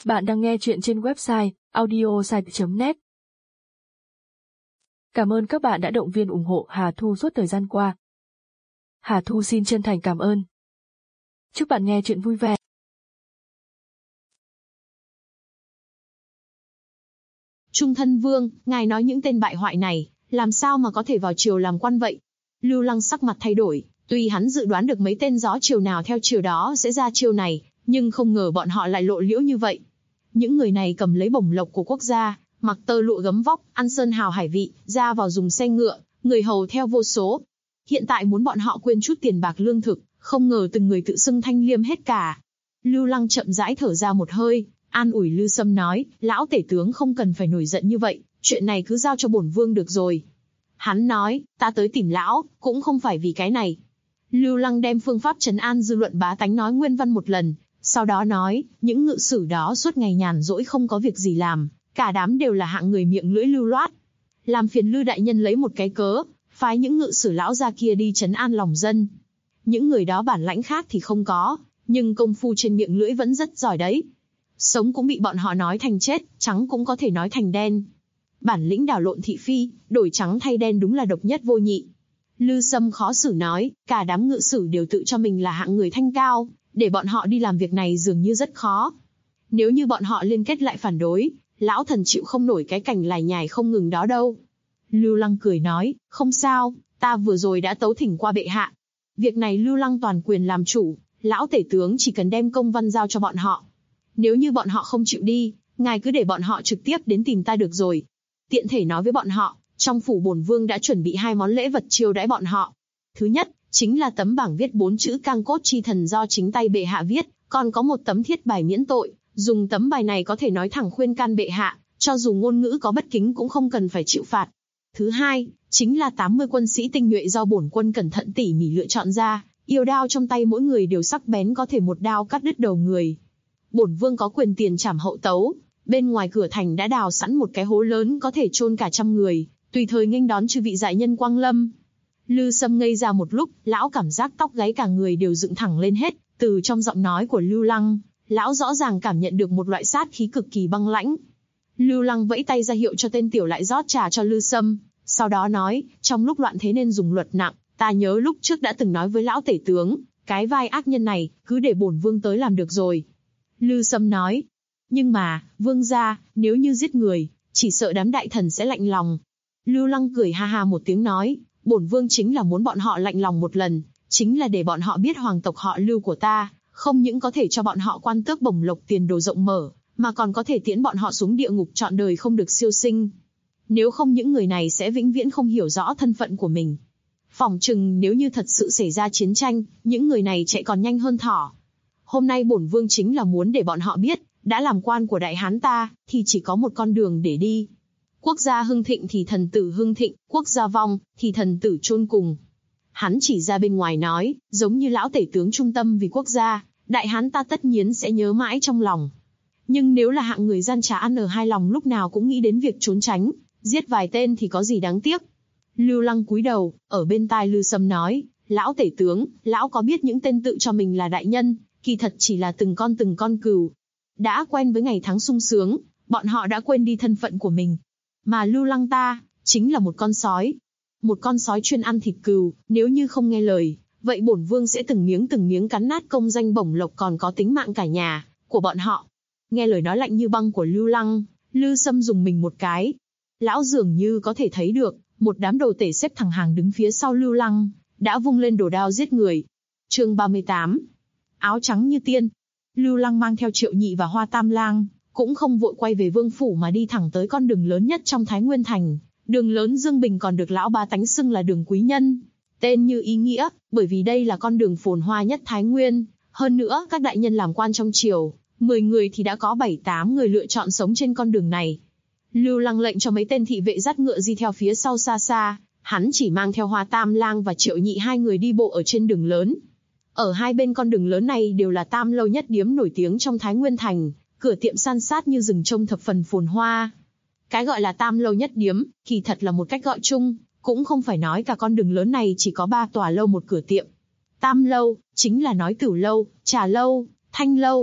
Bạn đang nghe chuyện trên website audiosite.net. Cảm ơn các bạn đã động viên ủng hộ Hà Thu suốt thời gian qua. Hà Thu xin chân thành cảm ơn. Chúc bạn nghe chuyện vui vẻ. Trung thân vương, ngài nói những tên bại hoại này, làm sao mà có thể vào triều làm quan vậy? Lưu Lăng sắc mặt thay đổi, tuy hắn dự đoán được mấy tên gió triều nào theo triều đó sẽ ra chiêu này, nhưng không ngờ bọn họ lại lộ liễu như vậy. Những người này cầm lấy bổng lộc của quốc gia, mặc tơ lụa gấm vóc, ăn sơn hào hải vị, ra vào dùng xe ngựa, người hầu theo vô số. Hiện tại muốn bọn họ quên chút tiền bạc lương thực, không ngờ từng người tự xưng thanh liêm hết cả. Lưu Lăng chậm rãi thở ra một hơi, an ủi Lư Sâm nói, lão tể tướng không cần phải nổi giận như vậy, chuyện này cứ giao cho bổn vương được rồi. Hắn nói, ta tới tìm lão, cũng không phải vì cái này. Lưu Lăng đem phương pháp trấn an dư luận bá tánh nói nguyên văn một lần, sau đó nói, những ngự sử đó suốt ngày nhàn rỗi không có việc gì làm, cả đám đều là hạng người miệng lưỡi lưu loát. Làm phiền Lư đại nhân lấy một cái cớ, phái những ngự sử lão gia kia đi trấn an lòng dân. Những người đó bản lãnh khác thì không có, nhưng công phu trên miệng lưỡi vẫn rất giỏi đấy. Sống cũng bị bọn họ nói thành chết, trắng cũng có thể nói thành đen. Bản lĩnh đảo lộn thị phi, đổi trắng thay đen đúng là độc nhất vô nhị. Lư Sâm khó xử nói, cả đám ngự sử đều tự cho mình là hạng người thanh cao, để bọn họ đi làm việc này dường như rất khó. Nếu như bọn họ liên kết lại phản đối, lão thần chịu không nổi cái cảnh lải nhải không ngừng đó đâu. Lưu Lăng cười nói, không sao, ta vừa rồi đã tấu thỉnh qua bệ hạ. Việc này Lưu Lăng toàn quyền làm chủ, lão tể tướng chỉ cần đem công văn giao cho bọn họ. Nếu như bọn họ không chịu đi, ngài cứ để bọn họ trực tiếp đến tìm ta được rồi. Tiện thể nói với bọn họ, trong phủ bổn vương đã chuẩn bị 2 món lễ vật chiêu đãi bọn họ. Thứ nhất, chính là tấm bảng viết 4 chữ Cang Cốt Chi Thần do chính tay bệ hạ viết, còn có một tấm thiết bài miễn tội, dùng tấm bài này có thể nói thẳng khuyên can bệ hạ, cho dù ngôn ngữ có bất kính cũng không cần phải chịu phạt. Thứ hai, chính là 80 quân sĩ tinh nhuệ do bổn quân cẩn thận tỉ mỉ lựa chọn ra, yêu đao trong tay mỗi người đều sắc bén có thể một đao cắt đứt đầu người. Bổn vương có quyền tiền trảm hậu tấu, bên ngoài cửa thành đã đào sẵn một cái hố lớn có thể chôn cả 100 người, tùy thời nghênh đón chư vị đại nhân quang lâm. Lư Sâm ngây ra một lúc, lão cảm giác tóc gáy cả người đều dựng thẳng lên hết, từ trong giọng nói của Lưu Lăng, lão rõ ràng cảm nhận được một loại sát khí cực kỳ băng lãnh. Lưu Lăng vẫy tay ra hiệu cho tên tiểu lại rót trà cho Lư Sâm, sau đó nói, trong lúc loạn thế nên dùng luật nặng, ta nhớ lúc trước đã từng nói với lão tể tướng, cái vai ác nhân này, cứ để bổn vương tới làm được rồi. Lư Sâm nói, nhưng mà, vương gia, nếu như giết người, chỉ sợ đám đại thần sẽ lạnh lòng. Lưu Lăng cười ha ha một tiếng nói, bổn vương chính là muốn bọn họ lạnh lòng một lần, chính là để bọn họ biết hoàng tộc họ Lưu của ta, không những có thể cho bọn họ quan tước bổng lộc tiền đồ rộng mở, mà còn có thể tiễn bọn họ xuống địa ngục trọn đời không được siêu sinh. Nếu không những người này sẽ vĩnh viễn không hiểu rõ thân phận của mình. Phỏng chừng nếu như thật sự xảy ra chiến tranh, những người này chạy còn nhanh hơn thỏ. Hôm nay bổn vương chính là muốn để bọn họ biết, đã làm quan của đại hán ta, thì chỉ có một con đường để đi. Quốc gia hưng thịnh thì thần tử hưng thịnh, quốc gia vong, thì thần tử chôn cùng. Hắn chỉ ra bên ngoài nói, giống như lão tể tướng trung tâm vì quốc gia, đại hán ta tất nhiên sẽ nhớ mãi trong lòng. Nhưng nếu là hạng người gian trá ăn ở hai lòng lúc nào cũng nghĩ đến việc trốn tránh, giết vài tên thì có gì đáng tiếc. Lưu Lăng cúi đầu, ở bên tai Lư Sâm nói, lão tể tướng, lão có biết những tên tự cho mình là đại nhân, kỳ thật chỉ là từng con cừu. Đã quen với ngày tháng sung sướng, bọn họ đã quên đi thân phận của mình. Mà Lưu Lăng ta, chính là một con sói. Một con sói chuyên ăn thịt cừu, nếu như không nghe lời, vậy bổn vương sẽ từng miếng cắn nát công danh bổng lộc còn có tính mạng cả nhà, của bọn họ. Nghe lời nói lạnh như băng của Lưu Lăng, Lư Sâm dùng mình một cái. Lão dường như có thể thấy được, một đám đồ tể xếp thẳng hàng đứng phía sau Lưu Lăng, đã vung lên đồ đao giết người. Chương 38. Áo trắng như tiên. Lưu Lăng mang theo Triệu Nhị và Hoa Tam Lang, cũng không vội quay về vương phủ mà đi thẳng tới con đường lớn nhất trong Thái Nguyên Thành. Đường lớn Dương Bình còn được lão bá tánh xưng là đường quý nhân. Tên như ý nghĩa, bởi vì đây là con đường phồn hoa nhất Thái Nguyên. Hơn nữa, các đại nhân làm quan trong triều, 10 người thì đã có 7-8 người lựa chọn sống trên con đường này. Lưu Lăng lệnh cho mấy tên thị vệ dắt ngựa đi theo phía sau xa xa, hắn chỉ mang theo Hoa Tam Lang và Triệu Nhị 2 người đi bộ ở trên đường lớn. Ở hai bên con đường lớn này đều là Tam Lâu Nhất Điếm nổi tiếng trong Thái Nguyên Thành, cửa tiệm san sát như rừng trông thập phần phồn hoa. Cái gọi là Tam Lâu Nhất Điếm, kỳ thật là một cách gọi chung, cũng không phải nói cả con đường lớn này chỉ có 3 tòa lâu một cửa tiệm. Tam Lâu, chính là nói Tửu Lâu, Trà Lâu, Thanh Lâu.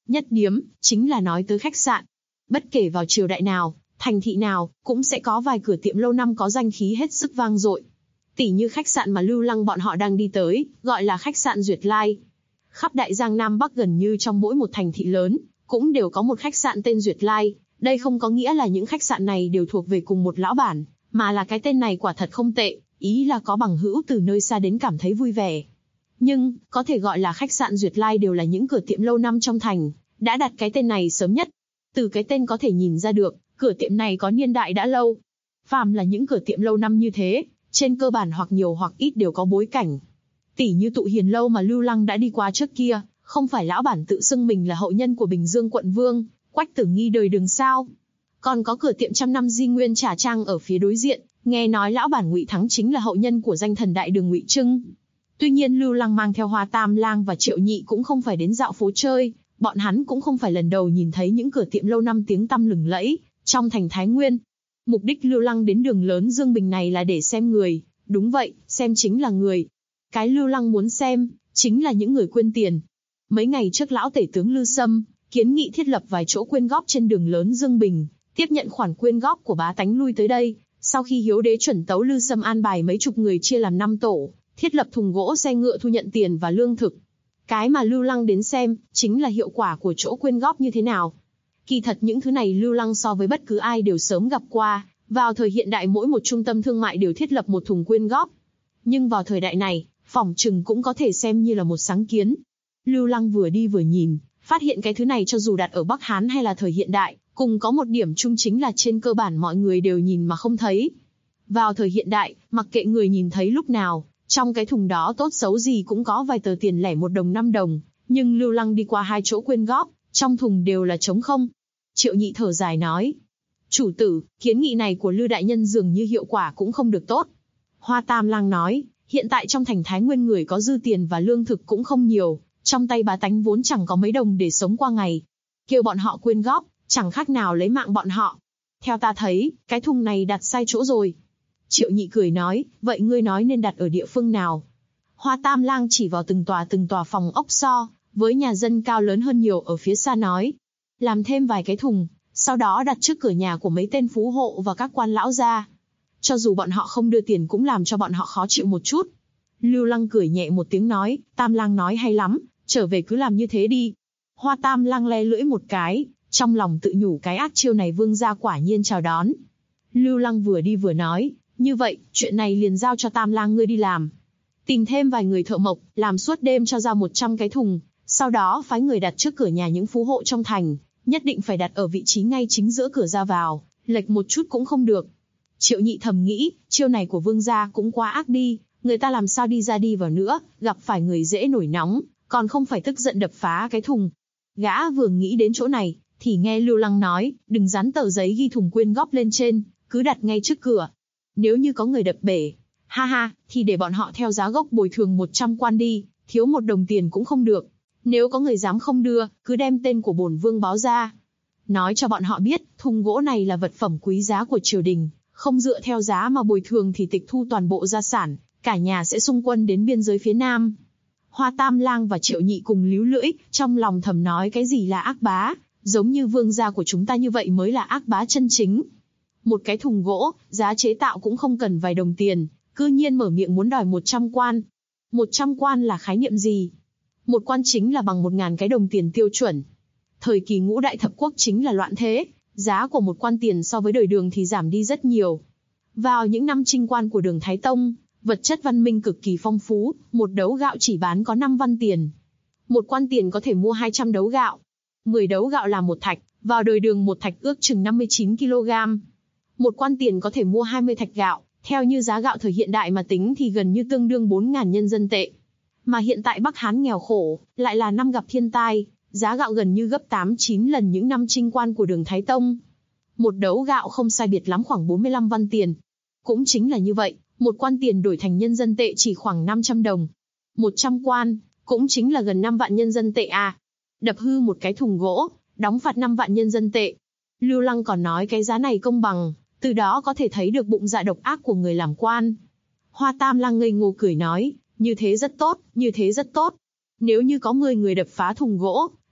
Nhất điếm, chính là nói tới khách sạn. Bất kể vào triều đại nào, thành thị nào, cũng sẽ có vài cửa tiệm lâu năm có danh khí hết sức vang dội. Tỉ như khách sạn mà Lưu Lăng bọn họ đang đi tới, gọi là khách sạn Duyệt Lai. Khắp Đại Giang Nam Bắc gần như trong mỗi một thành thị lớn, cũng đều có một khách sạn tên Duyệt Lai. Đây không có nghĩa là những khách sạn này đều thuộc về cùng một lão bản, mà là cái tên này quả thật không tệ, ý là có bằng hữu từ nơi xa đến cảm thấy vui vẻ. Nhưng, có thể gọi là khách sạn Duyệt Lai đều là những cửa tiệm lâu năm trong thành, đã đặt cái tên này sớm nhất. Từ cái tên có thể nhìn ra được, cửa tiệm này có niên đại đã lâu. Phàm là những cửa tiệm lâu năm như thế, trên cơ bản hoặc nhiều hoặc ít đều có bối cảnh. Tỉ như Tụ Hiền lâu mà Lưu Lăng đã đi qua trước kia, không phải lão bản tự xưng mình là hậu nhân của Bình Dương quận vương, Quách Tử Nghi đời Đường sao. Còn có cửa tiệm trăm năm Di Nguyên Trà Trang ở phía đối diện, nghe nói lão bản Ngụy Thắng chính là hậu nhân của danh thần đại đường Ngụy Trưng. Tuy nhiên Lưu Lăng mang theo Hoa Tam Lang và Triệu Nhị cũng không phải đến dạo phố chơi, bọn hắn cũng không phải lần đầu nhìn thấy những cửa tiệm lâu năm tiếng tăm lừng lẫy trong thành Thái Nguyên. Mục đích Lưu Lăng đến đường lớn Dương Bình này là để xem người, đúng vậy, xem chính là người. Cái Lưu Lăng muốn xem, chính là những người quyên tiền. Mấy ngày trước lão tể tướng Lư Sâm kiến nghị thiết lập vài chỗ quyên góp trên đường lớn Dương Bình, tiếp nhận khoản quyên góp của bá tánh lui tới đây. Sau khi Hiếu đế chuẩn tấu Lư Sâm an bài mấy chục người chia làm 5 tổ, thiết lập thùng gỗ xe ngựa thu nhận tiền và lương thực. Cái mà Lưu Lăng đến xem, chính là hiệu quả của chỗ quyên góp như thế nào. Kỳ thật những thứ này Lưu Lăng so với bất cứ ai đều sớm gặp qua, vào thời hiện đại mỗi một trung tâm thương mại đều thiết lập một thùng quyên góp. Nhưng vào thời đại này, phỏng chừng cũng có thể xem như là một sáng kiến. Lưu Lăng vừa đi vừa nhìn, phát hiện cái thứ này cho dù đặt ở Bắc Hán hay là thời hiện đại, cùng có một điểm chung chính là trên cơ bản mọi người đều nhìn mà không thấy. Vào thời hiện đại, mặc kệ người nhìn thấy lúc nào, trong cái thùng đó tốt xấu gì cũng có vài tờ tiền lẻ 1 đồng 5 đồng, nhưng Lưu Lăng đi qua 2 chỗ quyên góp, trong thùng đều là trống không. Triệu Nhị thở dài nói, chủ tử, kiến nghị này của Lư đại nhân dường như hiệu quả cũng không được tốt. Hoa Tam Lang nói, hiện tại trong thành Thái Nguyên người có dư tiền và lương thực cũng không nhiều, trong tay bá tánh vốn chẳng có mấy đồng để sống qua ngày. Kêu bọn họ quyên góp, chẳng khác nào lấy mạng bọn họ. Theo ta thấy, cái thùng này đặt sai chỗ rồi. Triệu Nhị cười nói, vậy ngươi nói nên đặt ở địa phương nào? Hoa Tam Lang chỉ vào từng tòa phòng ốc so, với nhà dân cao lớn hơn nhiều ở phía xa nói. Làm thêm vài cái thùng, sau đó đặt trước cửa nhà của mấy tên phú hộ và các quan lão gia. Cho dù bọn họ không đưa tiền cũng làm cho bọn họ khó chịu một chút. Lưu Lăng cười nhẹ một tiếng nói, Tam Lang nói hay lắm, trở về cứ làm như thế đi. Hoa Tam Lang le lưỡi một cái, trong lòng tự nhủ cái ác chiêu này vương gia quả nhiên chào đón. Lưu Lăng vừa đi vừa nói, như vậy, chuyện này liền giao cho Tam Lang ngươi đi làm. Tìm thêm vài người thợ mộc, làm suốt đêm cho ra 100 cái thùng, sau đó phái người đặt trước cửa nhà những phú hộ trong thành, nhất định phải đặt ở vị trí ngay chính giữa cửa ra vào, lệch một chút cũng không được. Triệu Nhị thầm nghĩ, chiêu này của vương gia cũng quá ác đi, người ta làm sao đi ra đi vào nữa, gặp phải người dễ nổi nóng, còn không phải tức giận đập phá cái thùng. Gã vừa nghĩ đến chỗ này, thì nghe Lưu Lăng nói, đừng dán tờ giấy ghi thùng quyên góp lên trên, cứ đặt ngay trước cửa. Nếu như có người đập bể, ha ha, thì để bọn họ theo giá gốc bồi thường 100 quan đi, thiếu 1 đồng tiền cũng không được. Nếu có người dám không đưa, cứ đem tên của bổn vương báo ra. Nói cho bọn họ biết, thùng gỗ này là vật phẩm quý giá của triều đình, không dựa theo giá mà bồi thường thì tịch thu toàn bộ gia sản, cả nhà sẽ xung quân đến biên giới phía Nam. Hoa Tam Lang và Triệu Nhị cùng líu lưỡi, trong lòng thầm nói cái gì là ác bá, giống như vương gia của chúng ta như vậy mới là ác bá chân chính. Một cái thùng gỗ, giá chế tạo cũng không cần vài đồng tiền, cư nhiên mở miệng muốn đòi 100 quan. 100 quan là khái niệm gì? Một quan chính là bằng 1000 cái đồng tiền tiêu chuẩn. Thời kỳ Ngũ Đại Thập Quốc chính là loạn thế, giá của một quan tiền so với đời Đường thì giảm đi rất nhiều. Vào những năm chinh quan của Đường Thái Tông, vật chất văn minh cực kỳ phong phú, một đấu gạo chỉ bán có 5 văn tiền. Một quan tiền có thể mua 200 đấu gạo. 10 đấu gạo là 1 thạch, vào đời Đường 1 thạch ước chừng 59 kg. Một quan tiền có thể mua 20 thạch gạo, theo như giá gạo thời hiện đại mà tính thì gần như tương đương 4.000 nhân dân tệ. Mà hiện tại Bắc Hán nghèo khổ, lại là năm gặp thiên tai, giá gạo gần như gấp 8-9 lần những năm chinh quan của Đường Thái Tông. Một đấu gạo không sai biệt lắm khoảng 45 văn tiền. Cũng chính là như vậy, một quan tiền đổi thành nhân dân tệ chỉ khoảng 500 đồng. 100 quan, cũng chính là gần 5 vạn nhân dân tệ à. Đập hư một cái thùng gỗ, đóng phạt 5 vạn nhân dân tệ. Lưu Lăng còn nói cái giá này công bằng, từ đó có thể thấy được bụng dạ độc ác của người làm quan. Hoa Tam Lang ngây ngô cười nói, như thế rất tốt, như thế rất tốt. Nếu như có 10 người đập phá thùng gỗ,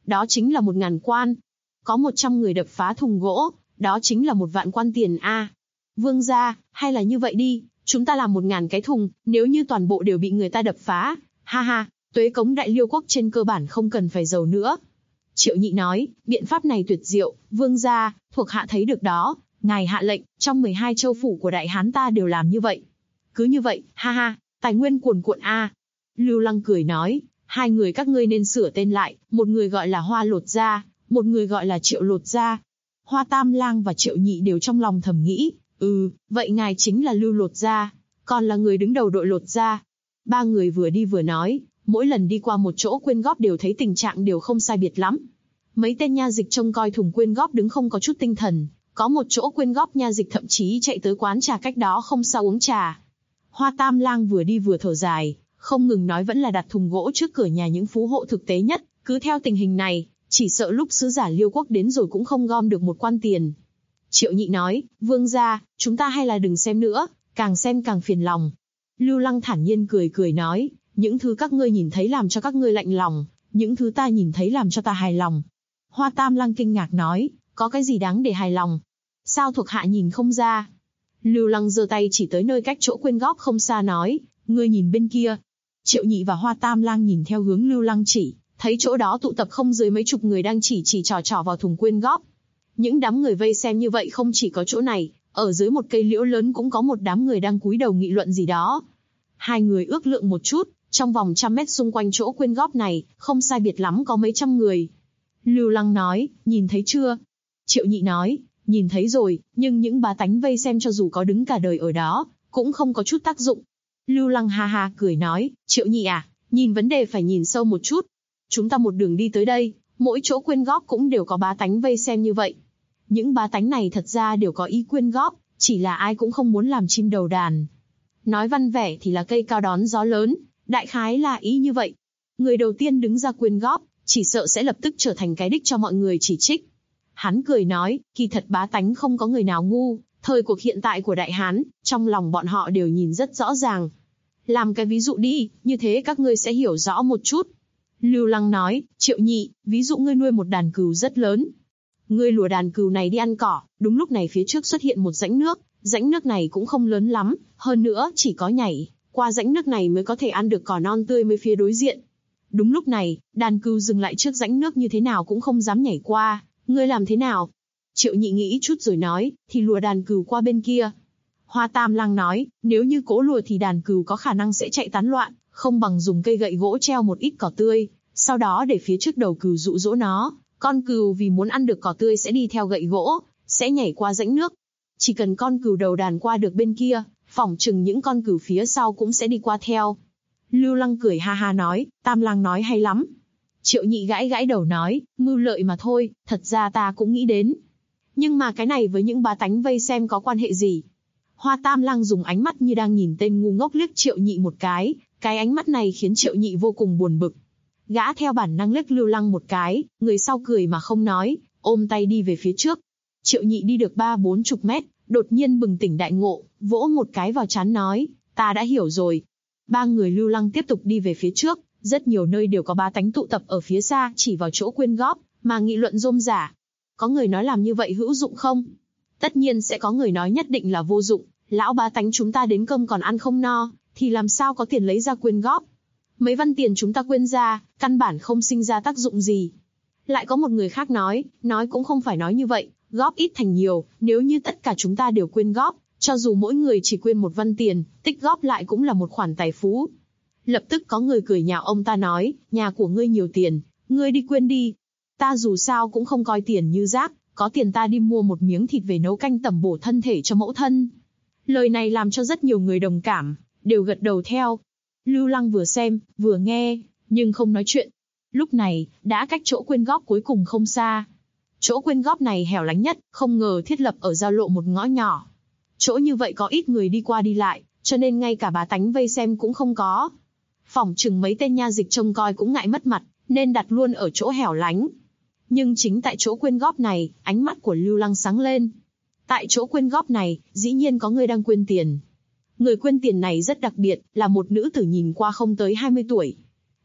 đó chính là 1000 quan. Có 100 người đập phá thùng gỗ, đó chính là 1 vạn quan tiền a. Vương gia, hay là như vậy đi, chúng ta làm 1000 cái thùng, nếu như toàn bộ đều bị người ta đập phá, ha ha, Tuế Cống Đại Liêu quốc trên cơ bản không cần phải giàu nữa. Triệu Nhị nói, biện pháp này tuyệt diệu, vương gia, thuộc hạ thấy được đó, ngài hạ lệnh, trong 12 châu phủ của Đại Hán ta đều làm như vậy. Cứ như vậy, ha ha, tài nguyên cuồn cuộn a. Lưu Lăng cười nói, 2 người các ngươi nên sửa tên lại, một người gọi là Hoa Lột Gia, một người gọi là Triệu Lột Gia. Hoa Tam Lang và Triệu Nhị đều trong lòng thầm nghĩ, vậy ngài chính là Lưu Lột Gia, còn là người đứng đầu đội Lột Gia. 3 người vừa đi vừa nói, mỗi lần đi qua một chỗ quyên góp đều thấy tình trạng đều không sai biệt lắm. Mấy tên nha dịch trông coi thùng quyên góp đứng không có chút tinh thần, có một chỗ quyên góp nha dịch thậm chí chạy tới quán trà cách đó không xa uống trà. Hoa Tam Lang vừa đi vừa thở dài, không ngừng nói vẫn là đặt thùng gỗ trước cửa nhà những phú hộ thực tế nhất, cứ theo tình hình này, chỉ sợ lúc sứ giả Liêu quốc đến rồi cũng không gom được 1 quan tiền. Triệu Nhị nói, vương gia, chúng ta hay là đừng xem nữa, càng xem càng phiền lòng. Lưu Lăng thản nhiên cười cười nói, những thứ các ngươi nhìn thấy làm cho các ngươi lạnh lòng, những thứ ta nhìn thấy làm cho ta hài lòng. Hoa Tam Lang kinh ngạc nói, có cái gì đáng để hài lòng? Sao thuộc hạ nhìn không ra? Lưu Lăng giơ tay chỉ tới nơi cách chỗ quyên góp không xa nói, ngươi nhìn bên kia. Triệu Nhị và Hoa Tam Lang nhìn theo hướng Lưu Lăng chỉ, thấy chỗ đó tụ tập không dưới mấy chục người đang chỉ trò vào thùng quyên góp. Những đám người vây xem như vậy không chỉ có chỗ này, ở dưới một cây liễu lớn cũng có một đám người đang cúi đầu nghị luận gì đó. 2 người ước lượng một chút, trong vòng 100 mét xung quanh chỗ quyên góp này, không sai biệt lắm có mấy trăm người. Lưu Lăng nói, nhìn thấy chưa? Triệu Nhị nói, nhìn thấy rồi, nhưng những bá tánh vây xem cho dù có đứng cả đời ở đó, cũng không có chút tác dụng. Lưu Lăng ha ha cười nói, Triệu Nhị à, nhìn vấn đề phải nhìn sâu một chút. Chúng ta một đường đi tới đây, mỗi chỗ quyên góp cũng đều có bá tánh vây xem như vậy. Những bá tánh này thật ra đều có ý quyên góp, chỉ là ai cũng không muốn làm chim đầu đàn. Nói văn vẻ thì là cây cao đón gió lớn, đại khái là ý như vậy. Người đầu tiên đứng ra quyên góp, chỉ sợ sẽ lập tức trở thành cái đích cho mọi người chỉ trích. Hắn cười nói, kỳ thật bá tánh không có người nào ngu, thời cuộc hiện tại của Đại Hán, trong lòng bọn họ đều nhìn rất rõ ràng. Làm cái ví dụ đi, như thế các ngươi sẽ hiểu rõ một chút. Lưu Lăng nói, Triệu Nhị, ví dụ ngươi nuôi một đàn cừu rất lớn. Ngươi lùa đàn cừu này đi ăn cỏ, đúng lúc này phía trước xuất hiện một rãnh nước này cũng không lớn lắm, hơn nữa chỉ có nhảy qua rãnh nước này mới có thể ăn được cỏ non tươi mới phía đối diện. Đúng lúc này, đàn cừu dừng lại trước rãnh nước như thế nào cũng không dám nhảy qua, ngươi làm thế nào? Triệu Nhị nghĩ chút rồi nói, thì lùa đàn cừu qua bên kia. Hoa Tam Lang nói, nếu như cố lùa thì đàn cừu có khả năng sẽ chạy tán loạn, không bằng dùng cây gậy gỗ treo một ít cỏ tươi, sau đó để phía trước đầu cừu dụ dỗ nó, con cừu vì muốn ăn được cỏ tươi sẽ đi theo gậy gỗ, sẽ nhảy qua rãnh nước. Chỉ cần con cừu đầu đàn qua được bên kia, phỏng chừng những con cừu phía sau cũng sẽ đi qua theo. Lưu Lăng cười ha ha nói, Tam Lang nói hay lắm. Triệu Nhị gãi gãi đầu nói, mưu lợi mà thôi, thật ra ta cũng nghĩ đến. Nhưng mà cái này với những bá tánh vây xem có quan hệ gì? Hoa Tam Lang dùng ánh mắt như đang nhìn tên ngu ngốc liếc Triệu Nhị một cái ánh mắt này khiến Triệu Nhị vô cùng buồn bực. Gã theo bản năng liếc Lưu Lăng một cái, người sau cười mà không nói, ôm tay đi về phía trước. Triệu Nhị đi được 30-40 mét, đột nhiên bừng tỉnh đại ngộ, vỗ một cái vào trán nói, ta đã hiểu rồi. 3 người Lưu Lăng tiếp tục đi về phía trước, rất nhiều nơi đều có bá tánh tụ tập ở phía xa chỉ vào chỗ quyên góp, mà nghị luận rôm rả. Có người nói làm như vậy hữu dụng không? Tất nhiên sẽ có người nói nhất định là vô dụng, lão bá tánh chúng ta đến cơm còn ăn không no, thì làm sao có tiền lấy ra quyên góp. Mấy văn tiền chúng ta quyên ra, căn bản không sinh ra tác dụng gì. Lại có một người khác nói cũng không phải nói như vậy, góp ít thành nhiều, nếu như tất cả chúng ta đều quyên góp, cho dù mỗi người chỉ quyên 1 văn tiền, tích góp lại cũng là một khoản tài phú. Lập tức có người cười nhạo ông ta nói, nhà của ngươi nhiều tiền, ngươi đi quyên đi. Ta dù sao cũng không coi tiền như rác, có tiền ta đi mua một miếng thịt về nấu canh tẩm bổ thân thể cho mẫu thân. Lời này làm cho rất nhiều người đồng cảm, đều gật đầu theo. Lưu Lăng vừa xem, vừa nghe, nhưng không nói chuyện. Lúc này, đã cách chỗ quyên góp cuối cùng không xa. Chỗ quyên góp này hẻo lánh nhất, không ngờ thiết lập ở giao lộ một ngõ nhỏ. Chỗ như vậy có ít người đi qua đi lại, cho nên ngay cả bá tánh vây xem cũng không có. Phỏng chừng mấy tên nha dịch trông coi cũng ngại mất mặt, nên đặt luôn ở chỗ hẻo lánh. Nhưng chính tại chỗ quyên góp này, ánh mắt của Lưu Lăng sáng lên. Tại chỗ quyên góp này, dĩ nhiên có người đang quyên tiền. Người quyên tiền này rất đặc biệt, là một nữ tử nhìn qua không tới 20 tuổi.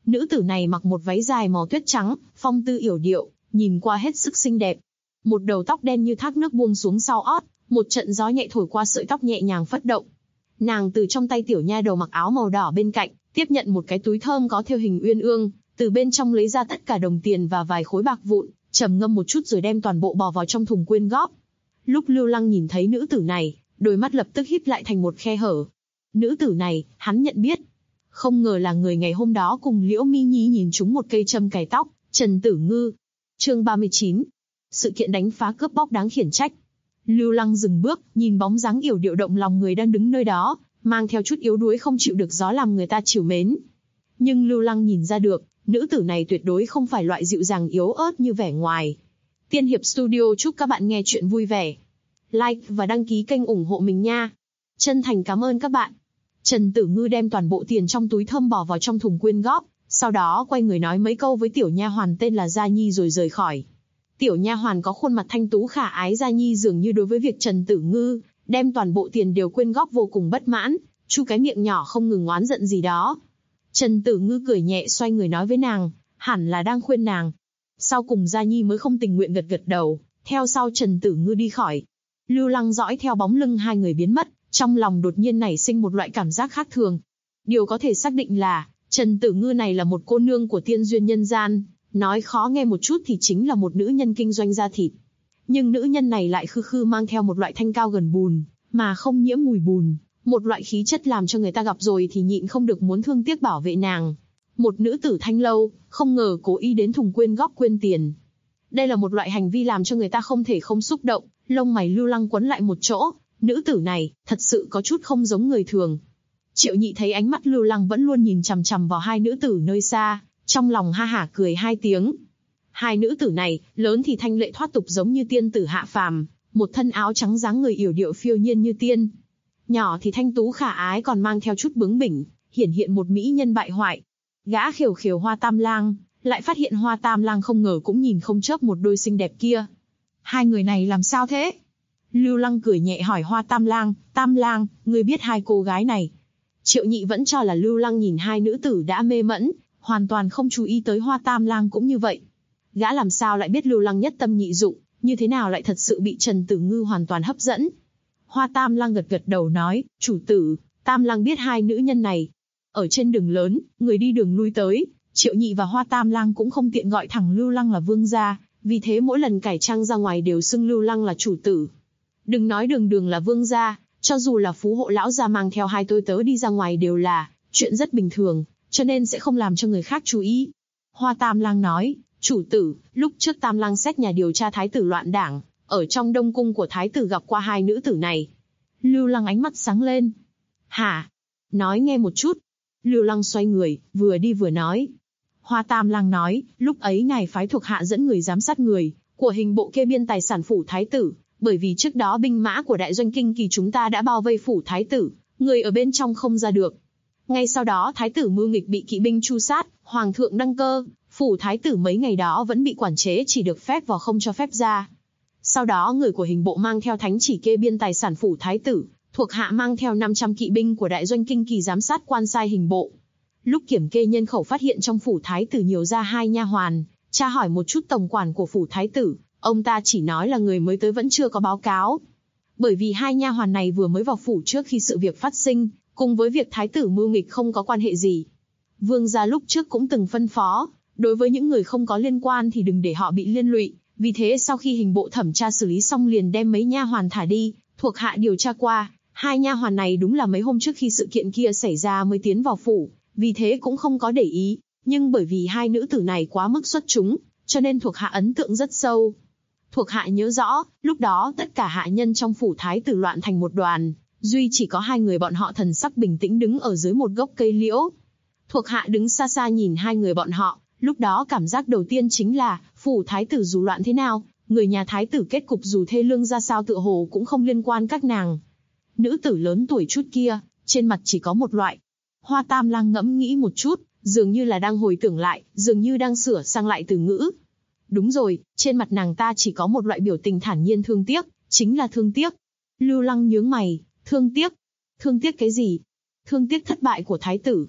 Nữ tử này mặc một váy dài màu tuyết trắng, phong tư yểu điệu, nhìn qua hết sức xinh đẹp. Một đầu tóc đen như thác nước buông xuống sau ót, một trận gió nhẹ thổi qua sợi tóc nhẹ nhàng phất động. Nàng từ trong tay tiểu nha đầu mặc áo màu đỏ bên cạnh, tiếp nhận một cái túi thơm có thêu hình uyên ương, từ bên trong lấy ra tất cả đồng tiền và vài khối bạc vụn, trầm ngâm một chút rồi đem toàn bộ bỏ vào trong thùng quyên góp. Lúc Lưu Lăng nhìn thấy nữ tử này, đôi mắt lập tức híp lại thành một khe hở. Nữ tử này, hắn nhận biết. Không ngờ là người ngày hôm đó cùng Liễu Mi Nhi nhìn trúng một cây châm cài tóc, Trần Tử Ngư. Chương 39. Sự kiện đánh phá cướp bóc đáng khiển trách. Lưu Lăng dừng bước, nhìn bóng dáng yểu điệu động lòng người đang đứng nơi đó, mang theo chút yếu đuối không chịu được gió làm người ta trìu mến. Nhưng Lưu Lăng nhìn ra được, nữ tử này tuyệt đối không phải loại dịu dàng yếu ớt như vẻ ngoài. Tiên Hiệp Studio chúc các bạn nghe chuyện vui vẻ. Like và đăng ký kênh ủng hộ mình nha. Chân thành cảm ơn các bạn. Trần Tử Ngư đem toàn bộ tiền trong túi thơm bỏ vào trong thùng quyên góp, sau đó quay người nói mấy câu với tiểu nha hoàn tên là Gia Nhi rồi rời khỏi. Tiểu nha hoàn có khuôn mặt thanh tú khả ái Gia Nhi dường như đối với việc Trần Tử Ngư đem toàn bộ tiền đều quyên góp vô cùng bất mãn, chu cái miệng nhỏ không ngừng oán giận gì đó. Trần Tử Ngư cười nhẹ xoay người nói với nàng, hẳn là đang khuyên nàng. Sau cùng Gia Nhi mới không tình nguyện gật gật đầu, theo sau Trần Tử Ngư đi khỏi. Lưu Lăng dõi theo bóng lưng hai người biến mất, trong lòng đột nhiên nảy sinh một loại cảm giác khác thường. Điều có thể xác định là, Trần Tử Ngư này là một cô nương của tiên duyên nhân gian, nói khó nghe một chút thì chính là một nữ nhân kinh doanh da thịt. Nhưng nữ nhân này lại khư khư mang theo một loại thanh cao gần bùn, mà không nhiễm mùi bùn, một loại khí chất làm cho người ta gặp rồi thì nhịn không được muốn thương tiếc bảo vệ nàng. Một nữ tử thanh lâu, không ngờ cố ý đến thùng quyên góp quyên tiền. Đây là một loại hành vi làm cho người ta không thể không xúc động, lông mày Lưu Lăng quấn lại một chỗ, nữ tử này, thật sự có chút không giống người thường. Triệu Nhị thấy ánh mắt Lưu Lăng vẫn luôn nhìn chằm chằm vào hai nữ tử nơi xa, trong lòng ha hả cười hai tiếng. Hai nữ tử này, lớn thì thanh lệ thoát tục giống như tiên tử hạ phàm, một thân áo trắng dáng người yểu điệu phiêu nhiên như tiên. Nhỏ thì thanh tú khả ái còn mang theo chút bướng bỉnh, hiển hiện một mỹ nhân bại hoại. Gã khều khều Hoa Tam Lang, lại phát hiện Hoa Tam Lang không ngờ cũng nhìn không chớp một đôi xinh đẹp kia. Hai người này làm sao thế? Lưu Lăng cười nhẹ hỏi Hoa Tam Lang, ngươi biết hai cô gái này? Triệu Nhị vẫn cho là Lưu Lăng nhìn hai nữ tử đã mê mẫn, hoàn toàn không chú ý tới Hoa Tam Lang cũng như vậy. Gã làm sao lại biết Lưu Lăng nhất tâm nhị dụng, như thế nào lại thật sự bị Trần Tử Ngư hoàn toàn hấp dẫn? Hoa Tam Lang gật gật đầu nói, chủ tử, Tam Lang biết hai nữ nhân này. Ở trên đường lớn, người đi đường lui tới, Triệu Nhị và Hoa Tam Lang cũng không tiện gọi thẳng Lưu Lăng là vương gia, vì thế mỗi lần cải trang ra ngoài đều xưng Lưu Lăng là chủ tử. Đừng nói đường đường là vương gia, cho dù là phú hộ lão gia mang theo hai tôi tớ đi ra ngoài đều là chuyện rất bình thường, cho nên sẽ không làm cho người khác chú ý. Hoa Tam Lang nói, chủ tử, lúc trước Tam Lang xét nhà điều tra thái tử loạn đảng, ở trong đông cung của thái tử gặp qua hai nữ tử này. Lưu Lăng ánh mắt sáng lên. Hả? Nói nghe một chút. Lưu Lăng xoay người, vừa đi vừa nói. Hoa Tam Lang nói, lúc ấy ngài phái thuộc hạ dẫn người giám sát người của hình bộ kê biên tài sản phủ thái tử, bởi vì trước đó binh mã của đại doanh Kinh Kỳ chúng ta đã bao vây phủ thái tử, người ở bên trong không ra được. Ngay sau đó thái tử mưu nghịch bị kỵ binh tru sát, hoàng thượng đăng cơ, phủ thái tử mấy ngày đó vẫn bị quản chế chỉ được phép vào không cho phép ra. Sau đó người của hình bộ mang theo thánh chỉ kê biên tài sản phủ thái tử, thuộc hạ mang theo 500 kỵ binh của đại doanh Kinh Kỳ giám sát quan sai hình bộ. Lúc kiểm kê nhân khẩu phát hiện trong phủ thái tử nhiều ra hai nha hoàn, tra hỏi một chút tổng quản của phủ thái tử, ông ta chỉ nói là người mới tới vẫn chưa có báo cáo. Bởi vì hai nha hoàn này vừa mới vào phủ trước khi sự việc phát sinh, cùng với việc thái tử mưu nghịch không có quan hệ gì. Vương gia lúc trước cũng từng phân phó, đối với những người không có liên quan thì đừng để họ bị liên lụy, vì thế sau khi hình bộ thẩm tra xử lý xong liền đem mấy nha hoàn thả đi, thuộc hạ điều tra qua, hai nha hoàn này đúng là mấy hôm trước khi sự kiện kia xảy ra mới tiến vào phủ, vì thế cũng không có để ý, nhưng bởi vì hai nữ tử này quá mức xuất chúng, cho nên thuộc hạ ấn tượng rất sâu. Thuộc hạ nhớ rõ, lúc đó tất cả hạ nhân trong phủ thái tử loạn thành một đoàn, duy chỉ có hai người bọn họ thần sắc bình tĩnh đứng ở dưới một gốc cây liễu. Thuộc hạ đứng xa xa nhìn hai người bọn họ, lúc đó cảm giác đầu tiên chính là, phủ thái tử dù loạn thế nào, người nhà thái tử kết cục dù thê lương ra sao tựa hồ cũng không liên quan các nàng. Nữ tử lớn tuổi chút kia, trên mặt chỉ có một loại. Hoa Tam Lang ngẫm nghĩ một chút, dường như là đang hồi tưởng lại, dường như đang sửa sang lại từ ngữ. Đúng rồi, trên mặt nàng ta chỉ có một loại biểu tình thản nhiên thương tiếc, chính là thương tiếc. Lưu Lăng nhướng mày, thương tiếc? Thương tiếc cái gì? Thương tiếc thất bại của thái tử.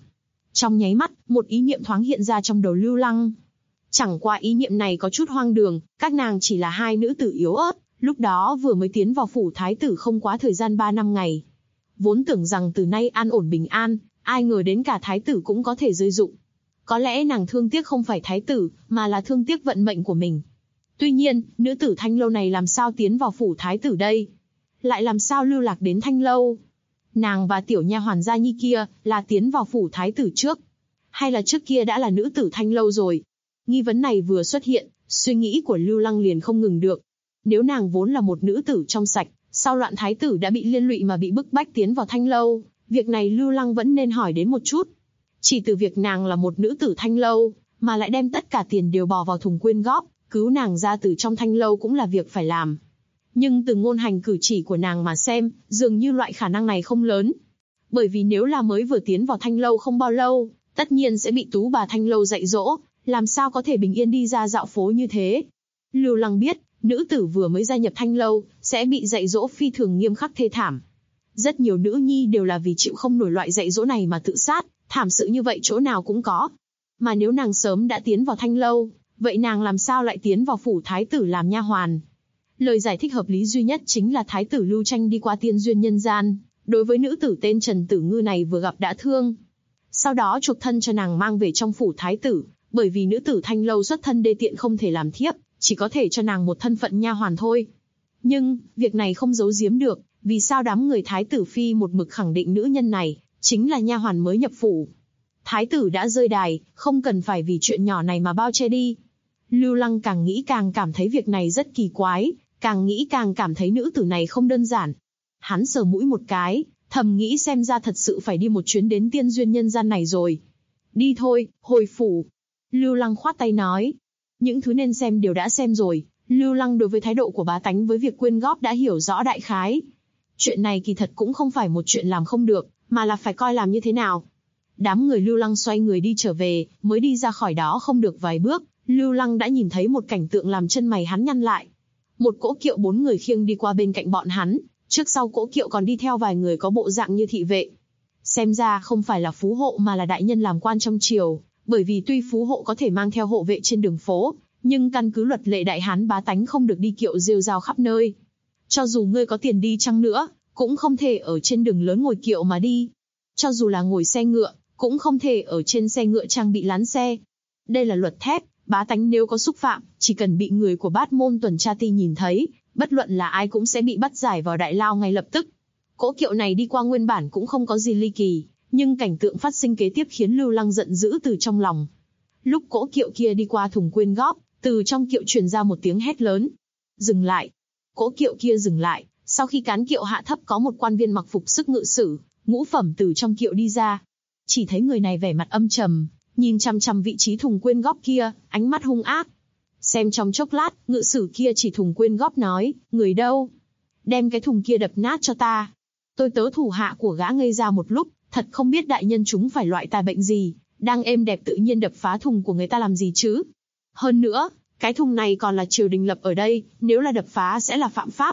Trong nháy mắt, một ý niệm thoáng hiện ra trong đầu Lưu Lăng. Chẳng qua ý niệm này có chút hoang đường, các nàng chỉ là hai nữ tử yếu ớt, lúc đó vừa mới tiến vào phủ thái tử không quá thời gian 3 năm ngày. Vốn tưởng rằng từ nay an ổn bình an, ai ngờ đến cả thái tử cũng có thể rơi dụng. Có lẽ nàng thương tiếc không phải thái tử, mà là thương tiếc vận mệnh của mình. Tuy nhiên, nữ tử Thanh Lâu này làm sao tiến vào phủ thái tử đây? Lại làm sao lưu lạc đến Thanh Lâu? Nàng và tiểu nha hoàn Gia Nhi kia là tiến vào phủ thái tử trước, hay là trước kia đã là nữ tử Thanh Lâu rồi? Nghi vấn này vừa xuất hiện, suy nghĩ của Lưu Lăng liền không ngừng được. Nếu nàng vốn là một nữ tử trong sạch, sau loạn thái tử đã bị liên lụy mà bị bức bách tiến vào Thanh Lâu, việc này Lưu Lăng vẫn nên hỏi đến một chút. Chỉ từ việc nàng là một nữ tử Thanh Lâu, mà lại đem tất cả tiền đều bỏ vào thùng quyên góp, cứu nàng ra từ trong Thanh Lâu cũng là việc phải làm. Nhưng từ ngôn hành cử chỉ của nàng mà xem, dường như loại khả năng này không lớn. Bởi vì nếu là mới vừa tiến vào Thanh Lâu không bao lâu, tất nhiên sẽ bị tú bà Thanh Lâu dạy dỗ, làm sao có thể bình yên đi ra dạo phố như thế. Lưu Lăng biết, nữ tử vừa mới gia nhập Thanh Lâu, sẽ bị dạy dỗ phi thường nghiêm khắc thê thảm. Rất nhiều nữ nhi đều là vì chịu không nổi loại dạy dỗ này mà tự sát, thảm sự như vậy chỗ nào cũng có. Mà nếu nàng sớm đã tiến vào Thanh Lâu, vậy nàng làm sao lại tiến vào phủ thái tử làm nha hoàn? Lời giải thích hợp lý duy nhất chính là thái tử Lưu Tranh đi qua tiên duyên nhân gian, đối với nữ tử tên Trần Tử Ngư này vừa gặp đã thương. Sau đó chuộc thân cho nàng mang về trong phủ thái tử, bởi vì nữ tử Thanh Lâu xuất thân đê tiện không thể làm thiếp, chỉ có thể cho nàng một thân phận nha hoàn thôi. Nhưng, việc này không giấu giếm được, vì sao đám người thái tử phi một mực khẳng định nữ nhân này chính là nha hoàn mới nhập phủ. Thái tử đã rơi đài, không cần phải vì chuyện nhỏ này mà bao che đi. Lưu Lăng càng nghĩ càng cảm thấy việc này rất kỳ quái, càng nghĩ càng cảm thấy nữ tử này không đơn giản. Hắn sờ mũi một cái, thầm nghĩ xem ra thật sự phải đi một chuyến đến tiên duyên nhân gian này rồi. Đi thôi, hồi phủ. Lưu Lăng khoát tay nói. Những thứ nên xem đều đã xem rồi, Lưu Lăng đối với thái độ của bá tánh với việc quyên góp đã hiểu rõ đại khái. Chuyện này kỳ thật cũng không phải một chuyện làm không được, mà là phải coi làm như thế nào. Đám người Lưu Lăng xoay người đi trở về, mới đi ra khỏi đó không được vài bước, Lưu Lăng đã nhìn thấy một cảnh tượng làm chân mày hắn nhăn lại. Một cỗ kiệu 4 người khiêng đi qua bên cạnh bọn hắn, trước sau cỗ kiệu còn đi theo vài người có bộ dạng như thị vệ. Xem ra không phải là phú hộ mà là đại nhân làm quan trong triều, bởi vì tuy phú hộ có thể mang theo hộ vệ trên đường phố, nhưng căn cứ luật lệ đại hán bá tánh không được đi kiệu rêu rao khắp nơi. Cho dù ngươi có tiền đi chăng nữa, cũng không thể ở trên đường lớn ngồi kiệu mà đi. Cho dù là ngồi xe ngựa, cũng không thể ở trên xe ngựa trang bị lán xe. Đây là luật thép, bá tánh nếu có xúc phạm, chỉ cần bị người của bát môn tuần tra ti nhìn thấy, bất luận là ai cũng sẽ bị bắt giải vào đại lao ngay lập tức. Cỗ kiệu này đi qua nguyên bản cũng không có gì ly kỳ, nhưng cảnh tượng phát sinh kế tiếp khiến Lưu Lăng giận dữ từ trong lòng. Lúc cỗ kiệu kia đi qua thùng quyên góp, từ trong kiệu truyền ra một tiếng hét lớn. Dừng lại. Cỗ kiệu kia dừng lại, sau khi cán kiệu hạ thấp có một quan viên mặc phục sức ngự sử, ngũ phẩm từ trong kiệu đi ra. Chỉ thấy người này vẻ mặt âm trầm, nhìn chằm chằm vị trí thùng quyên góp kia, ánh mắt hung ác. Xem trong chốc lát, ngự sử kia chỉ thùng quyên góp nói, người đâu? Đem cái thùng kia đập nát cho ta. Tôi tớ thủ hạ của gã ngây ra một lúc, thật không biết đại nhân chúng phải loại tai bệnh gì, đang êm đẹp tự nhiên đập phá thùng của người ta làm gì chứ? Hơn nữa, cái thùng này còn là triều đình lập ở đây, nếu là đập phá sẽ là phạm pháp.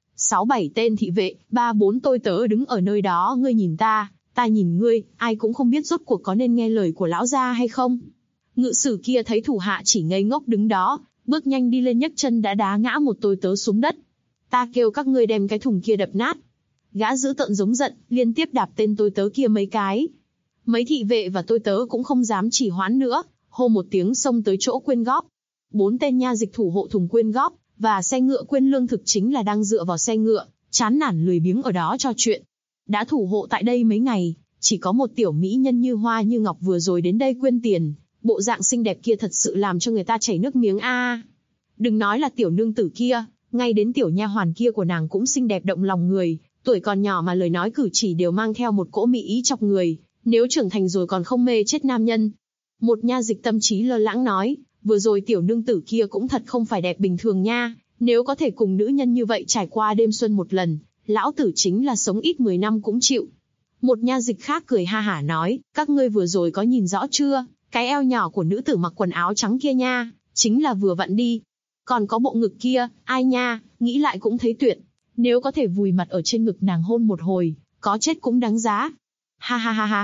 6-7 tên thị vệ, 3-4 tôi tớ đứng ở nơi đó, ngươi nhìn ta nhìn ngươi, ai cũng không biết rốt cuộc có nên nghe lời của lão gia hay không. Ngự sử kia thấy thủ hạ chỉ ngây ngốc đứng đó, bước nhanh đi lên nhấc chân đã đá ngã một tôi tớ xuống đất. Ta kêu các ngươi đem cái thùng kia đập nát. Gã dữ tợn giống giận, liên tiếp đạp tên tôi tớ kia mấy cái. Mấy thị vệ và tôi tớ cũng không dám trì hoãn nữa, hô một tiếng xông tới chỗ quyên góp. 4 tên nha dịch thủ hộ thùng quyên góp, và xe ngựa quyên lương thực chính là đang dựa vào xe ngựa, chán nản lười biếng ở đó trò chuyện. Đã thủ hộ tại đây mấy ngày, chỉ có một tiểu mỹ nhân như hoa như ngọc vừa rồi đến đây quyên tiền, bộ dạng xinh đẹp kia thật sự làm cho người ta chảy nước miếng a. Đừng nói là tiểu nương tử kia, ngay đến tiểu nha hoàn kia của nàng cũng xinh đẹp động lòng người, tuổi còn nhỏ mà lời nói cử chỉ đều mang theo một cỗ mỹ ý chọc người, nếu trưởng thành rồi còn không mê chết nam nhân. Một nha dịch tâm trí lơ lãng nói, vừa rồi tiểu nương tử kia cũng thật không phải đẹp bình thường nha, nếu có thể cùng nữ nhân như vậy trải qua đêm xuân một lần, lão tử chính là sống ít 10 năm cũng chịu. Một nha dịch khác cười ha hả nói, các ngươi vừa rồi có nhìn rõ chưa, cái eo nhỏ của nữ tử mặc quần áo trắng kia nha, chính là vừa vặn đi. Còn có bộ ngực kia, ai nha, nghĩ lại cũng thấy tuyệt. Nếu có thể vùi mặt ở trên ngực nàng hôn một hồi, có chết cũng đáng giá. Ha ha ha ha.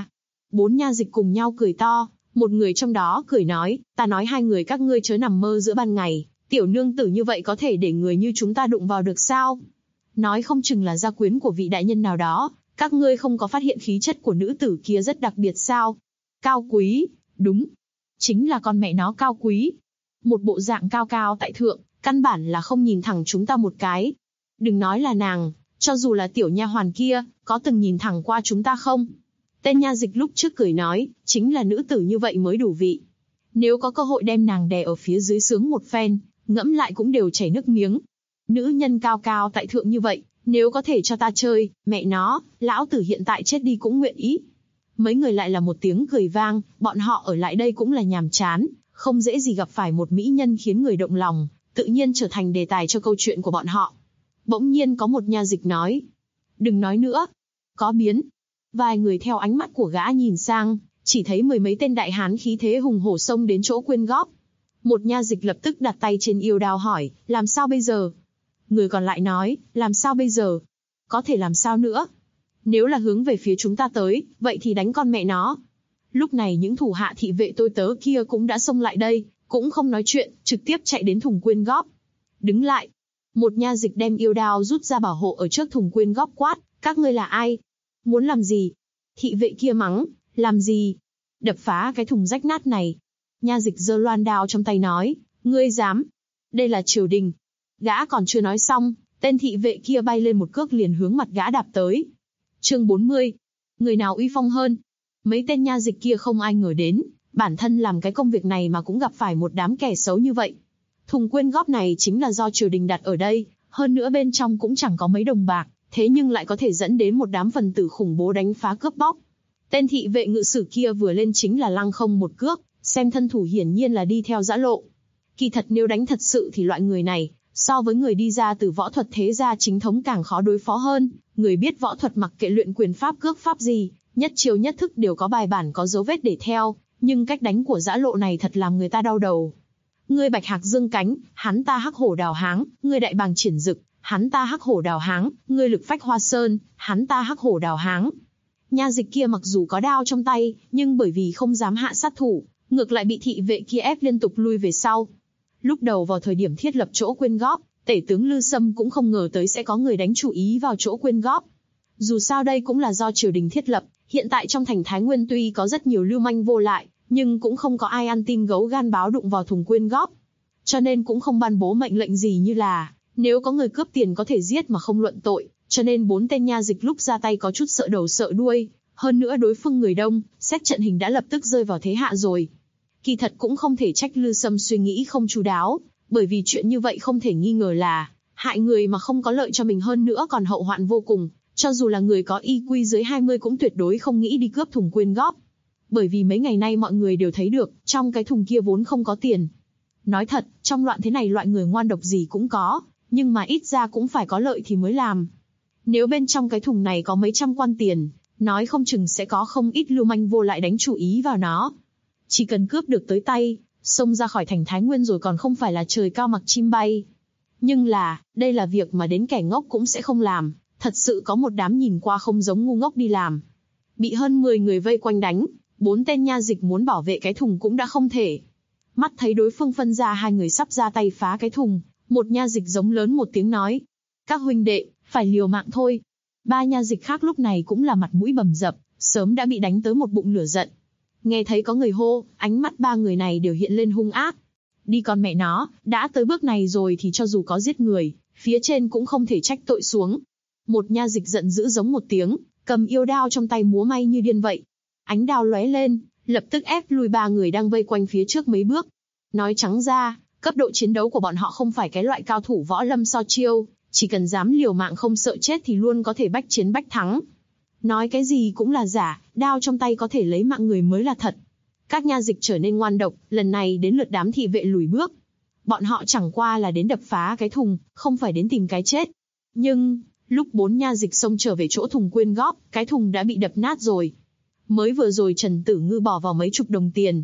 4 nha dịch cùng nhau cười to, một người trong đó cười nói, ta nói hai người các ngươi chớ nằm mơ giữa ban ngày, tiểu nương tử như vậy có thể để người như chúng ta đụng vào được sao? Nói không chừng là gia quyến của vị đại nhân nào đó, các ngươi không có phát hiện khí chất của nữ tử kia rất đặc biệt sao? Cao quý, đúng, chính là con mẹ nó cao quý. Một bộ dạng cao cao tại thượng, căn bản là không nhìn thẳng chúng ta một cái. Đừng nói là nàng, cho dù là tiểu nha hoàn kia, có từng nhìn thẳng qua chúng ta không? Tên nha dịch lúc trước cười nói, chính là nữ tử như vậy mới đủ vị. Nếu có cơ hội đem nàng đè ở phía dưới sướng một phen, ngẫm lại cũng đều chảy nước miếng. Nữ nhân cao cao tại thượng như vậy, nếu có thể cho ta chơi, mẹ nó, lão tử hiện tại chết đi cũng nguyện ý. Mấy người lại là một tiếng cười vang, bọn họ ở lại đây cũng là nhàm chán, không dễ gì gặp phải một mỹ nhân khiến người động lòng, tự nhiên trở thành đề tài cho câu chuyện của bọn họ. Bỗng nhiên có một nha dịch nói, đừng nói nữa, có biến. Vài người theo ánh mắt của gã nhìn sang, chỉ thấy mười mấy tên đại hán khí thế hùng hổ xông đến chỗ quyên góp. Một nha dịch lập tức đặt tay trên yêu đao hỏi, làm sao bây giờ? Người còn lại nói, làm sao bây giờ? Có thể làm sao nữa? Nếu là hướng về phía chúng ta tới, vậy thì đánh con mẹ nó. Lúc này những thủ hạ thị vệ tôi tớ kia cũng đã xông lại đây, cũng không nói chuyện, trực tiếp chạy đến thùng quyên góp. Đứng lại. Một nha dịch đem yêu đao rút ra bảo hộ ở trước thùng quyên góp quát, các ngươi là ai? Muốn làm gì? Thị vệ kia mắng, làm gì? Đập phá cái thùng rách nát này. Nha dịch giơ loan đao trong tay nói, ngươi dám? Đây là triều đình. Gã còn chưa nói xong, tên thị vệ kia bay lên một cước liền hướng mặt gã đạp tới. Chương 40. Người nào uy phong hơn? Mấy tên nha dịch kia không ai ngờ đến, bản thân làm cái công việc này mà cũng gặp phải một đám kẻ xấu như vậy. Thùng quyên góp này chính là do triều đình đặt ở đây, hơn nữa bên trong cũng chẳng có mấy đồng bạc, thế nhưng lại có thể dẫn đến một đám phần tử khủng bố đánh phá cướp bóc. Tên thị vệ ngự sử kia vừa lên chính là lăng không một cước, xem thân thủ hiển nhiên là đi theo dã lộ. Kỳ thật nếu đánh thật sự thì loại người này, so với người đi ra từ võ thuật thế gia chính thống càng khó đối phó hơn. Người biết võ thuật mặc kệ luyện quyền pháp cước pháp gì, nhất chiêu nhất thức đều có bài bản có dấu vết để theo, nhưng cách đánh của dã lộ này thật làm người ta đau đầu. Ngươi bạch hạc dương cánh, hắn ta hắc hổ đào háng, ngươi đại bàng triển dực, hắn ta hắc hổ đào háng, ngươi lực phách hoa sơn, hắn ta hắc hổ đào háng. Nha dịch kia mặc dù có đao trong tay, nhưng bởi vì không dám hạ sát thủ, ngược lại bị thị vệ kia ép liên tục lui về sau. Lúc đầu vào thời điểm thiết lập chỗ quyên góp, tể tướng Lư Sâm cũng không ngờ tới sẽ có người đánh chủ ý vào chỗ quyên góp. Dù sao đây cũng là do triều đình thiết lập, hiện tại trong thành Thái Nguyên tuy có rất nhiều lưu manh vô lại, nhưng cũng không có ai ăn tim gấu gan báo đụng vào thùng quyên góp. Cho nên cũng không ban bố mệnh lệnh gì như là, nếu có người cướp tiền có thể giết mà không luận tội, cho nên 4 tên nha dịch lúc ra tay có chút sợ đầu sợ đuôi, hơn nữa đối phương người đông, xét trận hình đã lập tức rơi vào thế hạ rồi. Kỳ thật cũng không thể trách Lư Sâm suy nghĩ không chu đáo, bởi vì chuyện như vậy không thể nghi ngờ là hại người mà không có lợi cho mình, hơn nữa còn hậu hoạn vô cùng, cho dù là người có IQ dưới 20 cũng tuyệt đối không nghĩ đi cướp thùng quyên góp. Bởi vì mấy ngày nay mọi người đều thấy được, trong cái thùng kia vốn không có tiền. Nói thật, trong loạn thế này loại người ngoan độc gì cũng có, nhưng mà ít ra cũng phải có lợi thì mới làm. Nếu bên trong cái thùng này có mấy trăm quan tiền, nói không chừng sẽ có không ít lưu manh vô lại đánh chủ ý vào nó. Chỉ cần cướp được tới tay, xông ra khỏi thành Thái Nguyên rồi còn không phải là trời cao mặc chim bay. Nhưng là, đây là việc mà đến kẻ ngốc cũng sẽ không làm, thật sự có một đám nhìn qua không giống ngu ngốc đi làm. Bị hơn 10 người vây quanh đánh, 4 tên nha dịch muốn bảo vệ cái thùng cũng đã không thể. Mắt thấy đối phương phân ra 2 người sắp ra tay phá cái thùng, một nha dịch giống lớn một tiếng nói, các huynh đệ, phải liều mạng thôi. 3 nha dịch khác lúc này cũng là mặt mũi bầm dập, sớm đã bị đánh tới một bụng lửa giận. Nghe thấy có người hô, ánh mắt 3 người này đều hiện lên hung ác. Đi con mẹ nó, đã tới bước này rồi thì cho dù có giết người, phía trên cũng không thể trách tội xuống. Một nha dịch giận dữ giống một tiếng, cầm yêu đao trong tay múa may như điên vậy. Ánh đao lóe lên, lập tức ép lui 3 người đang vây quanh phía trước mấy bước. Nói trắng ra, cấp độ chiến đấu của bọn họ không phải cái loại cao thủ võ lâm so chiêu, chỉ cần dám liều mạng không sợ chết thì luôn có thể bách chiến bách thắng. Nói cái gì cũng là giả, đao trong tay có thể lấy mạng người mới là thật. Các nha dịch trở nên ngoan độc, lần này đến lượt đám thị vệ lùi bước. Bọn họ chẳng qua là đến đập phá cái thùng, không phải đến tìm cái chết. Nhưng, lúc 4 nha dịch xông trở về chỗ thùng quyên góp, cái thùng đã bị đập nát rồi. Mới vừa rồi Trần Tử Ngư bỏ vào mấy chục đồng tiền.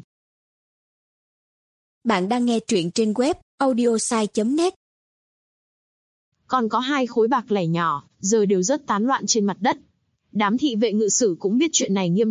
Bạn đang nghe truyện trên web audiosai.net. Còn có 2 khối bạc lẻ nhỏ, giờ đều rớt tán loạn trên mặt đất. Đám thị vệ ngự sử cũng biết chuyện này nghiêm trọng,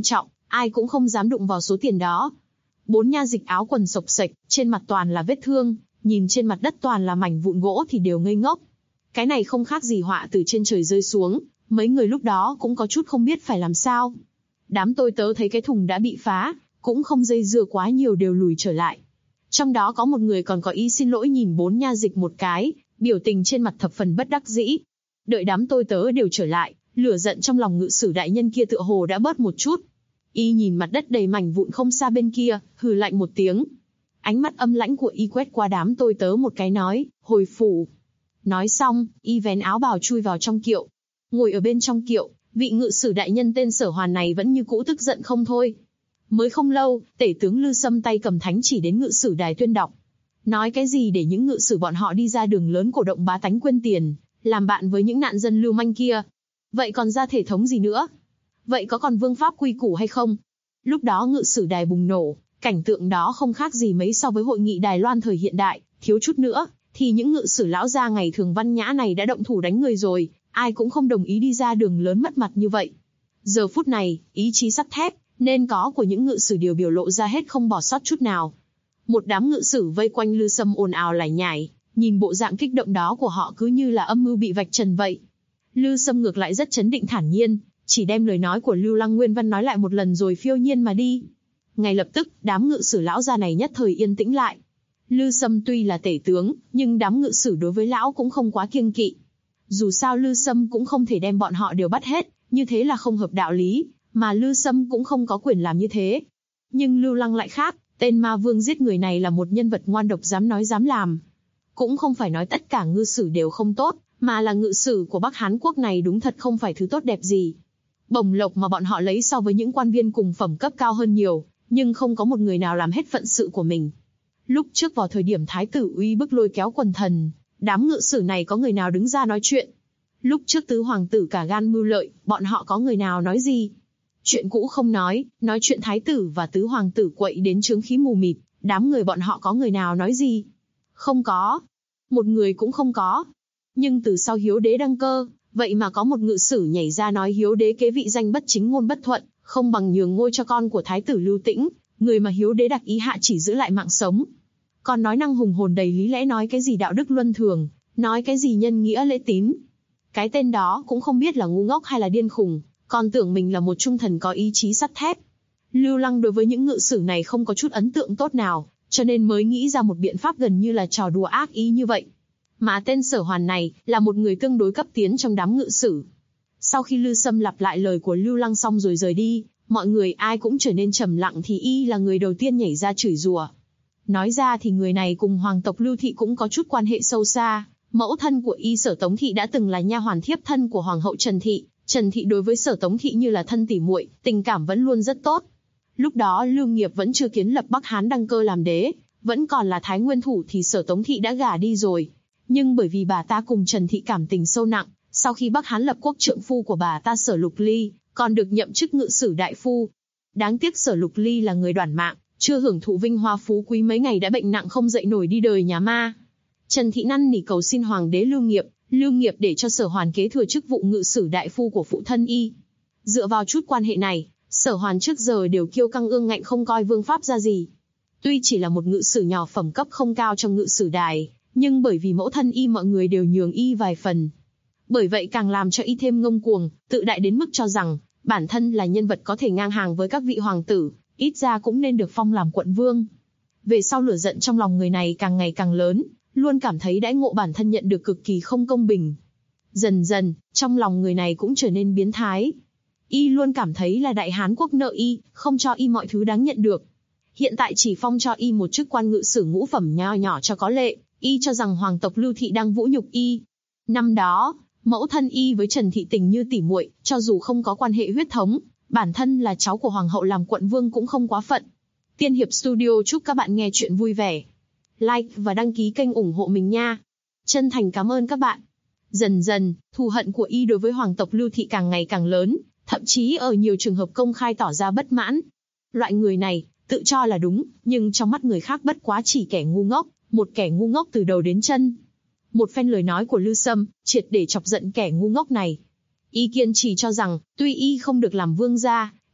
ai cũng không dám đụng vào số tiền đó. 4 nha dịch áo quần xộc xệch, trên mặt toàn là vết thương, nhìn trên mặt đất toàn là mảnh vụn gỗ thì đều ngây ngốc. Cái này không khác gì họa từ trên trời rơi xuống, mấy người lúc đó cũng có chút không biết phải làm sao. Đám tôi tớ thấy cái thùng đã bị phá, cũng không dây dưa quá nhiều đều lùi trở lại. Trong đó có một người còn có ý xin lỗi nhìn 4 nha dịch một cái, biểu tình trên mặt thập phần bất đắc dĩ. Đợi đám tôi tớ đều trở lại, lửa giận trong lòng ngự sử đại nhân kia tựa hồ đã bớt một chút. Y nhìn mặt đất đầy mảnh vụn không xa bên kia, hừ lạnh một tiếng. Ánh mắt âm lãnh của Y quét qua đám tôi tớ một cái nói, hồi phủ. Nói xong, Y vén áo bào chui vào trong kiệu. Ngồi ở bên trong kiệu, vị ngự sử đại nhân tên Sở Hoàn này vẫn như cũ tức giận không thôi. Mới không lâu, tể tướng Lư Sâm tay cầm thánh chỉ đến ngự sử đài tuyên đọc. Nói cái gì để những ngự sử bọn họ đi ra đường lớn cổ động bá tánh quên tiền, làm bạn với những nạn dân lưu manh kia. Vậy còn ra thể thống gì nữa? Vậy có còn vương pháp quy củ hay không? Lúc đó ngự sử đài bùng nổ, cảnh tượng đó không khác gì mấy so với hội nghị Đài Loan thời hiện đại, thiếu chút nữa, thì những ngự sử lão gia ngày thường văn nhã này đã động thủ đánh người rồi, ai cũng không đồng ý đi ra đường lớn mất mặt như vậy. Giờ phút này, ý chí sắt thép, nên có của những ngự sử đều biểu lộ ra hết không bỏ sót chút nào. Một đám ngự sử vây quanh Lư Sâm ồn ào lải nhải, nhìn bộ dạng kích động đó của họ cứ như là âm mưu bị vạch trần vậy. Lư Sâm ngược lại rất trấn định thản nhiên, chỉ đem lời nói của Lưu Lăng Nguyên Văn nói lại một lần rồi phiêu nhiên mà đi. Ngay lập tức, đám ngự sử lão gia này nhất thời yên tĩnh lại. Lư Sâm tuy là tể tướng, nhưng đám ngự sử đối với lão cũng không quá kiêng kỵ. Dù sao Lư Sâm cũng không thể đem bọn họ đều bắt hết, như thế là không hợp đạo lý, mà Lư Sâm cũng không có quyền làm như thế. Nhưng Lưu Lăng lại khác, tên ma vương giết người này là một nhân vật ngoan độc dám nói dám làm. Cũng không phải nói tất cả ngự sử đều không tốt, mà là ngự sử của Bắc Hán quốc này đúng thật không phải thứ tốt đẹp gì. Bổng lộc mà bọn họ lấy so với những quan viên cùng phẩm cấp cao hơn nhiều, nhưng không có một người nào làm hết phận sự của mình. Lúc trước vào thời điểm Thái tử uy bức lôi kéo quần thần, đám ngự sử này có người nào đứng ra nói chuyện? Lúc trước tứ hoàng tử cả gan mưu lợi, bọn họ có người nào nói gì? Chuyện cũ không nói chuyện Thái tử và tứ hoàng tử quậy đến chướng khí mù mịt, đám người bọn họ có người nào nói gì? Không có. Một người cũng không có. Nhưng từ sau Hiếu đế đăng cơ, vậy mà có một ngự sử nhảy ra nói Hiếu đế kế vị danh bất chính ngôn bất thuận, không bằng nhường ngôi cho con của Thái tử Lưu Tĩnh, người mà Hiếu đế đặc ý hạ chỉ giữ lại mạng sống. Còn nói năng hùng hồn đầy lý lẽ nói cái gì đạo đức luân thường, nói cái gì nhân nghĩa lễ tín. Cái tên đó cũng không biết là ngu ngốc hay là điên khùng, còn tưởng mình là một trung thần có ý chí sắt thép. Lưu Lăng đối với những ngự sử này không có chút ấn tượng tốt nào, cho nên mới nghĩ ra một biện pháp gần như là trò đùa ác ý như vậy. Mà tên Sở Hoàn này là một người tương đối cấp tiến trong đám ngự sử. Sau khi Lư Sâm lặp lại lời của Lưu Lăng xong rồi rời đi, mọi người ai cũng trở nên trầm lặng thì y là người đầu tiên nhảy ra chửi rủa. Nói ra thì người này cùng hoàng tộc Lưu Thị cũng có chút quan hệ sâu xa. Mẫu thân của y Sở Tống Thị đã từng là nha hoàn thiếp thân của hoàng hậu Trần Thị. Trần Thị đối với Sở Tống Thị như là thân tỉ muội, tình cảm vẫn luôn rất tốt. Lúc đó Lưu Nghiệp vẫn chưa kiến lập Bắc Hán đăng cơ làm đế, vẫn còn là Thái Nguyên thủ thì Sở Tống Thị đã gả đi rồi. Nhưng bởi vì bà ta cùng Trần Thị cảm tình sâu nặng, sau khi Bắc Hán lập quốc trượng phu của bà ta Sở Lục Ly, còn được nhậm chức ngự sử đại phu. Đáng tiếc Sở Lục Ly là người đoản mạng, chưa hưởng thụ vinh hoa phú quý mấy ngày đã bệnh nặng không dậy nổi đi đời nhà ma. Trần Thị năn nỉ cầu xin hoàng đế Lưu Nghiệp để cho Sở Hoàn kế thừa chức vụ ngự sử đại phu của phụ thân y. Dựa vào chút quan hệ này, Sở Hoàn trước giờ đều kiêu căng ương ngạnh không coi vương pháp ra gì. Tuy chỉ là một ngự sử nhỏ phẩm cấp không cao trong ngự sử đài, nhưng bởi vì mẫu thân y mọi người đều nhường y vài phần. Bởi vậy càng làm cho y thêm ngông cuồng, tự đại đến mức cho rằng bản thân là nhân vật có thể ngang hàng với các vị hoàng tử, ít ra cũng nên được phong làm quận vương. Về sau lửa giận trong lòng người này càng ngày càng lớn, luôn cảm thấy đãi ngộ bản thân nhận được cực kỳ không công bình. Dần dần, trong lòng người này cũng trở nên biến thái. Y luôn cảm thấy là Đại Hán quốc nợ y, không cho y mọi thứ đáng nhận được. Hiện tại chỉ phong cho y một chức quan ngự sử ngũ phẩm nho nhỏ cho có lệ, y cho rằng hoàng tộc Lưu Thị đang vũ nhục y. Năm đó, mẫu thân y với Trần Thị tình như tỉ muội, cho dù không có quan hệ huyết thống, bản thân là cháu của hoàng hậu làm quận vương cũng không quá phận. Tiên Hiệp Studio chúc các bạn nghe chuyện vui vẻ. Like và đăng ký kênh ủng hộ mình nha. Chân thành cảm ơn các bạn. Dần dần, thù hận của y đối với hoàng tộc Lưu Thị càng ngày càng lớn, thậm chí ở nhiều trường hợp công khai tỏ ra bất mãn. Loại người này, tự cho là đúng, nhưng trong mắt người khác bất quá chỉ kẻ ngu ngốc, một kẻ ngu ngốc từ đầu đến chân. Một phen lời nói của Lư Sâm, triệt để chọc giận kẻ ngu ngốc này. Y kiên trì cho rằng, tuy y không được làm vương gia,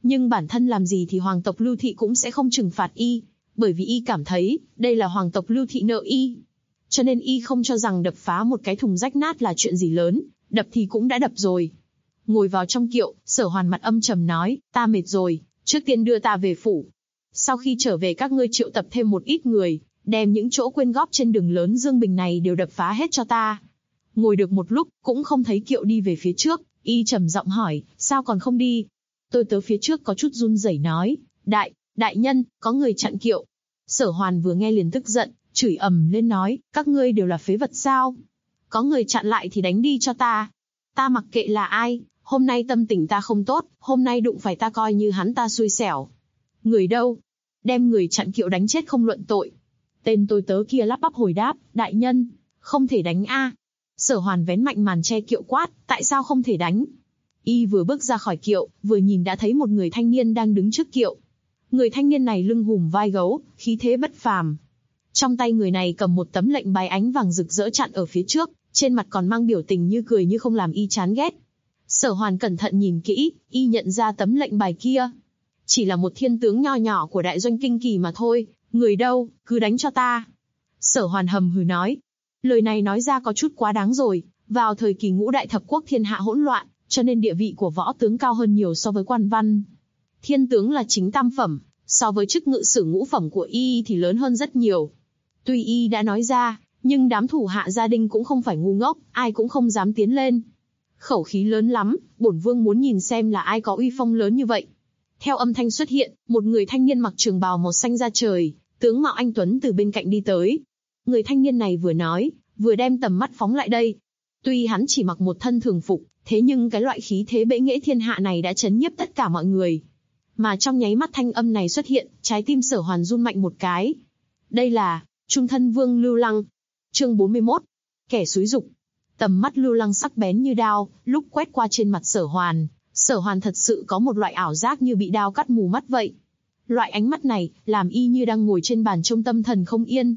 Nhưng bản thân làm gì thì hoàng tộc Lưu Thị cũng sẽ không trừng phạt y, bởi vì y cảm thấy, đây là hoàng tộc Lưu Thị nợ y. Cho nên y không cho rằng đập phá một cái thùng rách nát là chuyện gì lớn, đập thì cũng đã đập rồi. Ngồi vào trong kiệu, Sở Hoàn mặt âm trầm nói, ta mệt rồi, trước tiên đưa ta về phủ. Sau khi trở về các ngươi triệu tập thêm một ít người, đem những chỗ quyên góp trên đường lớn Dương Bình này đều đập phá hết cho ta. Ngồi được một lúc, cũng không thấy kiệu đi về phía trước, y trầm giọng hỏi, sao còn không đi? Tôi tớ phía trước có chút run rẩy nói, đại nhân, có người chặn kiệu. Sở Hoàn vừa nghe liền tức giận, chửi ầm lên nói, các ngươi đều là phế vật sao? Có người chặn lại thì đánh đi cho ta. Ta mặc kệ là ai, hôm nay tâm tình ta không tốt, hôm nay đụng phải ta coi như hắn ta xui xẻo. Người đâu? Đem người chặn kiệu đánh chết không luận tội. Tên tôi tớ kia lắp bắp hồi đáp, đại nhân, không thể đánh a. Sở Hoàn vén mạnh màn che kiệu quát, tại sao không thể đánh? Y vừa bước ra khỏi kiệu, vừa nhìn đã thấy một người thanh niên đang đứng trước kiệu. Người thanh niên này lưng hùm vai gấu, khí thế bất phàm. Trong tay người này cầm một tấm lệnh bài ánh vàng rực rỡ chặn ở phía trước, trên mặt còn mang biểu tình như cười như không làm y chán ghét. Sở Hoàn cẩn thận nhìn kỹ, y nhận ra tấm lệnh bài kia. Chỉ là một thiên tướng nho nhỏ của đại doanh kinh kỳ mà thôi, người đâu, cứ đánh cho ta. Sở Hoàn hầm hừ nói. Lời này nói ra có chút quá đáng rồi, vào thời kỳ ngũ đại thập quốc thiên hạ hỗn loạn, cho nên địa vị của võ tướng cao hơn nhiều so với quan văn. Thiên tướng là chính tam phẩm, so với chức ngự sử ngũ phẩm của y thì lớn hơn rất nhiều. Tuy y đã nói ra, nhưng đám thủ hạ gia đình cũng không phải ngu ngốc, ai cũng không dám tiến lên. Khẩu khí lớn lắm, bổn vương muốn nhìn xem là ai có uy phong lớn như vậy. Theo âm thanh xuất hiện, một người thanh niên mặc trường bào màu xanh da trời, tướng mạo anh tuấn từ bên cạnh đi tới. Người thanh niên này vừa nói, vừa đem tầm mắt phóng lại đây. Tuy hắn chỉ mặc một thân thường phục, thế nhưng cái loại khí thế bệ nghệ thiên hạ này đã chấn nhiếp tất cả mọi người. Mà trong nháy mắt thanh âm này xuất hiện, trái tim Sở Hoàn run mạnh một cái. Đây là Trung Thân Vương Lưu Lăng. Chương 41. Kẻ xúi dục. Tầm mắt Lưu Lăng sắc bén như đao, lúc quét qua trên mặt Sở Hoàn thật sự có một loại ảo giác như bị đao cắt mù mắt vậy. Loại ánh mắt này, làm y như đang ngồi trên bàn trông tâm thần không yên.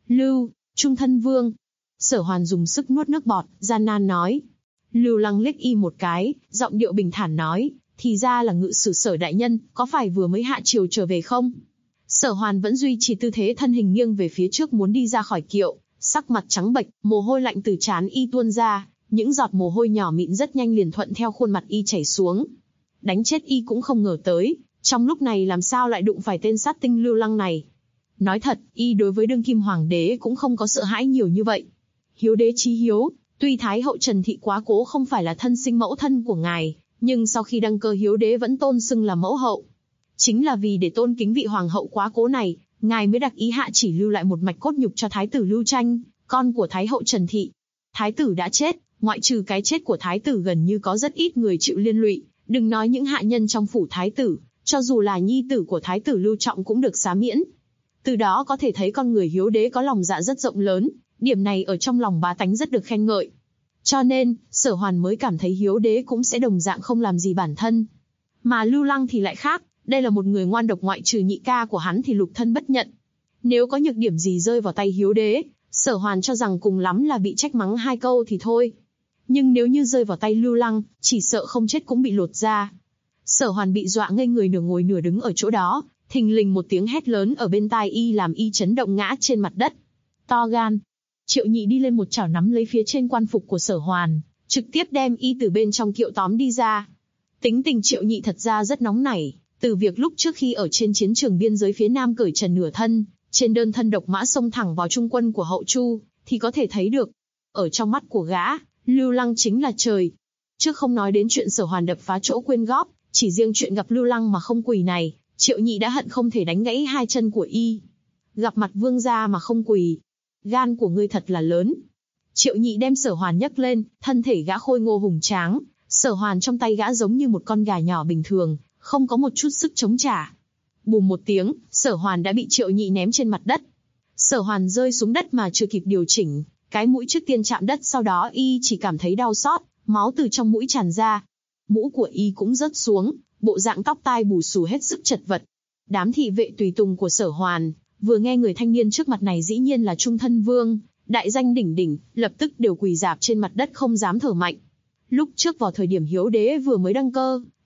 Trung Thân Vương. Sở Hoàn dùng sức nuốt nước bọt, gian nan nói. Lưu Lăng liếc y một cái, giọng điệu bình thản nói, thì ra là ngự sử Sở đại nhân, có phải vừa mới hạ triều trở về không? Sở Hoàn vẫn duy trì tư thế thân hình nghiêng về phía trước muốn đi ra khỏi kiệu, sắc mặt trắng bệch, mồ hôi lạnh từ trán y tuôn ra, những giọt mồ hôi nhỏ mịn rất nhanh liền thuận theo khuôn mặt y chảy xuống. Đánh chết y cũng không ngờ tới, trong lúc này làm sao lại đụng phải tên sát tinh Lưu Lăng này. Nói thật, y đối với đương kim hoàng đế cũng không có sợ hãi nhiều như vậy. Hiếu đế chí hiếu, tuy Thái hậu Trần Thị Quá Cố không phải là thân sinh mẫu thân của ngài, nhưng sau khi đăng cơ Hiếu đế vẫn tôn xưng là mẫu hậu. Chính là vì để tôn kính vị hoàng hậu Quá Cố này, ngài mới đặc ý hạ chỉ lưu lại một mạch cốt nhục cho thái tử Lưu Tranh, con của Thái hậu Trần Thị. Thái tử đã chết, ngoại trừ cái chết của thái tử gần như có rất ít người chịu liên lụy, đừng nói những hạ nhân trong phủ thái tử, cho dù là nhi tử của thái tử Lưu Trọng cũng được xá miễn. Từ đó có thể thấy con người Hiếu đế có lòng dạ rất rộng lớn, điểm này ở trong lòng bá tánh rất được khen ngợi. Cho nên, Sở Hoàn mới cảm thấy Hiếu đế cũng sẽ đồng dạng không làm gì bản thân. Mà Lưu Lăng thì lại khác, đây là một người ngoan độc, ngoại trừ nhị ca của hắn thì lục thân bất nhận. Nếu có nhược điểm gì rơi vào tay Hiếu đế, Sở Hoàn cho rằng cùng lắm là bị trách mắng 2 câu thì thôi. Nhưng nếu như rơi vào tay Lưu Lăng, chỉ sợ không chết cũng bị lột da. Sở Hoàn bị dọa ngây người, nửa ngồi nửa đứng ở chỗ đó, thình lình một tiếng hét lớn ở bên tai y làm y chấn động ngã trên mặt đất. To gan. Triệu Nhị đi lên một chảo nắm lấy phía trên quan phục của Sở Hoàn, trực tiếp đem y từ bên trong kiệu tóm đi ra. Tính tình Triệu Nhị thật ra rất nóng nảy, từ việc lúc trước khi ở trên chiến trường biên giới phía Nam cởi trần nửa thân, trên đơn thân độc mã xông thẳng vào trung quân của Hậu Chu, thì có thể thấy được. Ở trong mắt của gã, Lưu Lăng chính là trời. Trước không nói đến chuyện Sở Hoàn đập phá chỗ quyên góp, chỉ riêng chuyện gặp Lưu Lăng mà không quỳ này, Triệu Nhị đã hận không thể đánh gãy 2 chân của y. Gặp mặt vương gia mà không quỳ, gan của ngươi thật là lớn. Triệu Nhị đem Sở Hoàn nhấc lên, thân thể gã khôi ngô hùng tráng, Sở Hoàn trong tay gã giống như một con gà nhỏ bình thường, không có một chút sức chống trả. Bùm một tiếng, Sở Hoàn đã bị Triệu Nhị ném trên mặt đất. Sở Hoàn rơi xuống đất mà chưa kịp điều chỉnh, cái mũi trước tiên chạm đất, sau đó y chỉ cảm thấy đau xót, máu từ trong mũi tràn ra. Mũ của y cũng rớt xuống, bộ dạng tóc tai bù xù hết sức chật vật. Đám thị vệ tùy tùng của Sở Hoàn, vừa nghe người thanh niên trước mặt này dĩ nhiên là Trung Thân Vương, đại danh đỉnh đỉnh, lập tức đều quỳ rạp trên mặt đất không dám thở mạnh. Lúc trước vào thời điểm Hiếu đế vừa mới đăng cơ,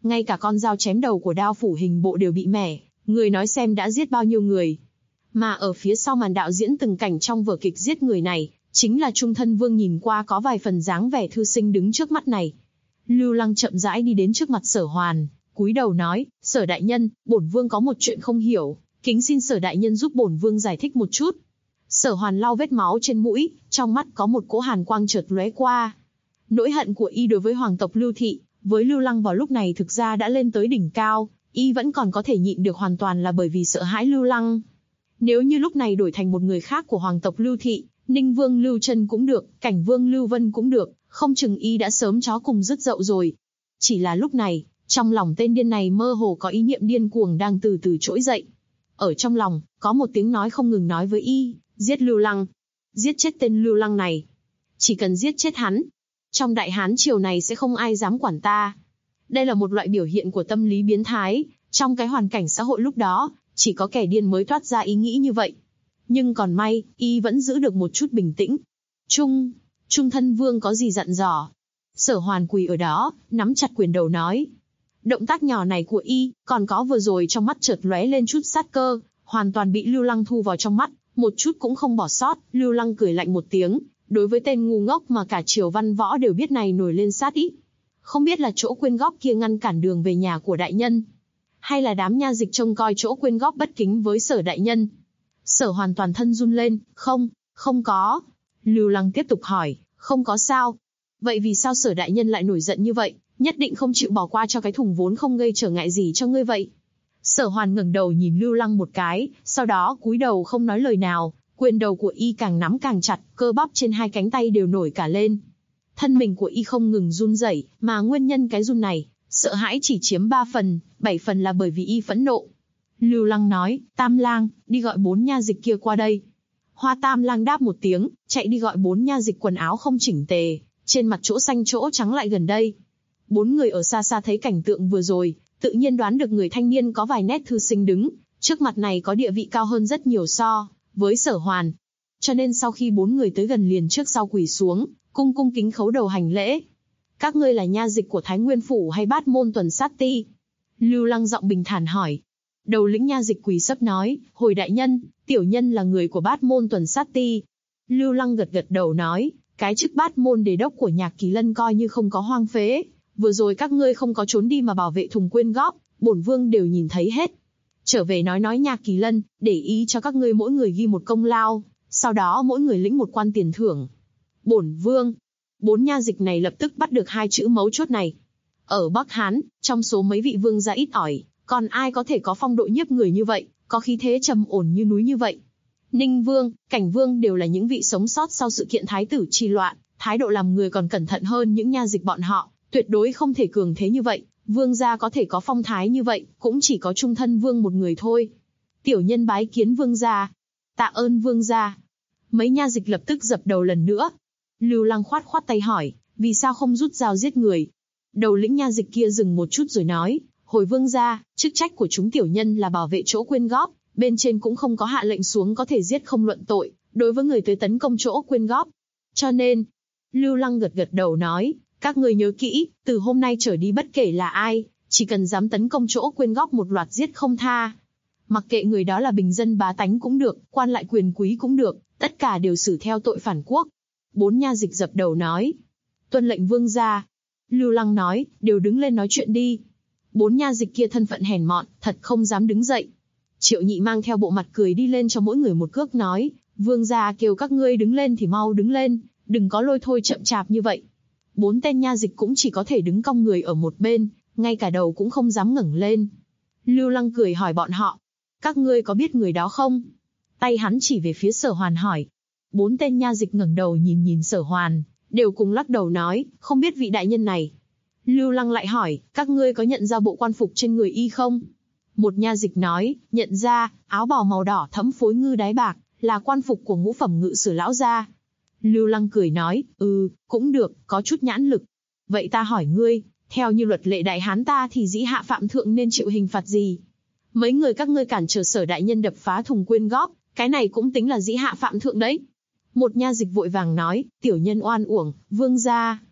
Ngay cả con dao chém đầu của đao phủ hình bộ đều bị mẻ, người nói xem đã giết bao nhiêu người. Mà ở phía sau màn đạo diễn từng cảnh trong vở kịch giết người này, chính là Trung Thân Vương nhìn qua có vài phần dáng vẻ thư sinh đứng trước mắt này. Lưu Lăng chậm rãi đi đến trước mặt Sở Hoàn, cúi đầu nói, Sở đại nhân, bổn vương có một chuyện không hiểu, kính xin Sở đại nhân giúp bổn vương giải thích một chút. Sở Hoàn lau vết máu trên mũi, trong mắt có một cỗ hàn quang chợt lóe qua. Nỗi hận của y đối với hoàng tộc Lưu Thị, với Lưu Lăng vào lúc này thực ra đã lên tới đỉnh cao, y vẫn còn có thể nhịn được hoàn toàn là bởi vì sợ hãi Lưu Lăng. Nếu như lúc này đổi thành một người khác của hoàng tộc Lưu Thị, Ninh Vương Lưu Trân cũng được, Cảnh Vương Lưu Vân cũng được, không chừng y đã sớm chó cùng rứt dậu rồi. Chỉ là lúc này, trong lòng tên điên này mơ hồ có ý niệm điên cuồng đang từ từ trỗi dậy. Ở trong lòng, có một tiếng nói không ngừng nói với y, giết Lưu Lăng. Giết chết tên Lưu Lăng này. Chỉ cần giết chết hắn, trong Đại Hán triều này sẽ không ai dám quản ta. Đây là một loại biểu hiện của tâm lý biến thái, trong cái hoàn cảnh xã hội lúc đó, chỉ có kẻ điên mới thoát ra ý nghĩ như vậy. Nhưng còn may, y vẫn giữ được một chút bình tĩnh. Trung Thân Vương có gì dặn dò? Sở Hoàn quỳ ở đó, nắm chặt quyền đầu nói. Động tác nhỏ này của y, còn có vừa rồi trong mắt chợt lóe lên chút sát cơ, hoàn toàn bị Lưu Lăng thu vào trong mắt, một chút cũng không bỏ sót. Lưu Lăng cười lạnh một tiếng, đối với tên ngu ngốc mà cả triều văn võ đều biết này nổi lên sát ý. Không biết là chỗ quyên góp kia ngăn cản đường về nhà của đại nhân, hay là đám nha dịch trông coi chỗ quyên góp bất kính với Sở đại nhân. Sở Hoàn toàn thân run lên, không có. Lưu Lăng tiếp tục hỏi, không có sao? Vậy vì sao Sở đại nhân lại nổi giận như vậy, nhất định không chịu bỏ qua cho cái thùng vốn không gây trở ngại gì cho ngươi vậy? Sở Hoàn ngẩng đầu nhìn Lưu Lăng một cái, sau đó cúi đầu không nói lời nào, quyền đầu của y càng nắm càng chặt, cơ bắp trên hai cánh tay đều nổi cả lên. Thân mình của y không ngừng run rẩy, mà nguyên nhân cái run này, sợ hãi chỉ chiếm 3 phần, 7 phần là bởi vì y phẫn nộ. Lưu Lăng nói, Tam Lang, đi gọi 4 nha dịch kia qua đây. Hoa Tam Lang đáp một tiếng, chạy đi gọi 4 nha dịch quần áo không chỉnh tề, trên mặt chỗ xanh chỗ trắng lại gần đây. 4 người ở xa xa thấy cảnh tượng vừa rồi, tự nhiên đoán được người thanh niên có vài nét thư sinh đứng, trước mặt này có địa vị cao hơn rất nhiều so với Sở Hoàn. Cho nên sau khi 4 người tới gần liền trước sau quỳ xuống, cung kính khấu đầu hành lễ. Các ngươi là nha dịch của Thái Nguyên Phủ hay Bát Môn Tuần Sát Ti? Lưu Lăng giọng bình thản hỏi. Đầu lĩnh nha dịch quỳ sấp nói, hồi đại nhân, tiểu nhân là người của Bát Môn Tuần Sát Ti. Lưu Lăng gật gật đầu nói, cái chức Bát Môn đề đốc của Nhạc Kỳ Lân coi như không có hoang phế. Vừa rồi các ngươi không có trốn đi mà bảo vệ thùng quyên góp, bổn vương đều nhìn thấy hết. Trở về nói Nhạc Kỳ Lân, để ý cho các ngươi mỗi người ghi một công lao, sau đó mỗi người lĩnh một quan tiền thưởng. Bổn vương. 4 nha dịch này lập tức bắt được 2 chữ mấu chốt này. Ở Bắc Hán, trong số mấy vị vương gia ít ỏi, còn ai có thể có phong độ nhiếp người như vậy, có khí thế trầm ổn như núi như vậy? Ninh Vương, Cảnh Vương đều là những vị sống sót sau sự kiện thái tử chi loạn, thái độ làm người còn cẩn thận hơn những nha dịch bọn họ, tuyệt đối không thể cường thế như vậy. Vương gia có thể có phong thái như vậy, cũng chỉ có Trung Thân Vương một người thôi. Tiểu nhân bái kiến vương gia. Tạ ơn vương gia. Mấy nha dịch lập tức dập đầu lần nữa. Lưu Lăng khoát khoát tay hỏi, vì sao không rút dao giết người? Đầu lĩnh nha dịch kia dừng một chút rồi nói, hồi vương gia, chức trách của chúng tiểu nhân là bảo vệ chỗ quyên góp, bên trên cũng không có hạ lệnh xuống có thể giết không luận tội, đối với người tới tấn công chỗ quyên góp. Cho nên, Lưu Lăng gật gật đầu nói, các người nhớ kỹ, từ hôm nay trở đi bất kể là ai, chỉ cần dám tấn công chỗ quyên góp một loạt giết không tha. Mặc kệ người đó là bình dân bá tánh cũng được, quan lại quyền quý cũng được, tất cả đều xử theo tội phản quốc. 4 nha dịch dập đầu nói, tuân lệnh vương gia. Lưu Lăng nói, đều đứng lên nói chuyện đi. 4 nha dịch kia thân phận hèn mọn, thật không dám đứng dậy. Triệu Nhị mang theo bộ mặt cười đi lên cho mỗi người một cước nói, vương gia kêu các ngươi đứng lên thì mau đứng lên, đừng có lôi thôi chậm chạp như vậy. 4 tên nha dịch cũng chỉ có thể đứng cong người ở một bên, ngay cả đầu cũng không dám ngẩng lên. Lưu Lăng cười hỏi bọn họ, các ngươi có biết người đó không? Tay hắn chỉ về phía Sở Hoàn hỏi. 4 tên nha dịch ngẩng đầu nhìn Sở Hoàn, đều cùng lắc đầu nói, không biết vị đại nhân này. Lưu Lăng lại hỏi, các ngươi có nhận ra bộ quan phục trên người y không? Một nha dịch nói, nhận ra, áo bào màu đỏ thẫm phối ngư đái bạc, là quan phục của ngũ phẩm ngự sử lão gia. Lưu Lăng cười nói, cũng được, có chút nhãn lực. Vậy ta hỏi ngươi, theo như luật lệ Đại Hán ta thì dĩ hạ phạm thượng nên chịu hình phạt gì? Mấy người các ngươi cản trở Sở đại nhân đập phá thùng quyên góp, cái này cũng tính là dĩ hạ phạm thượng đấy. Một nha dịch vội vàng nói, tiểu nhân oan uổng, vương gia.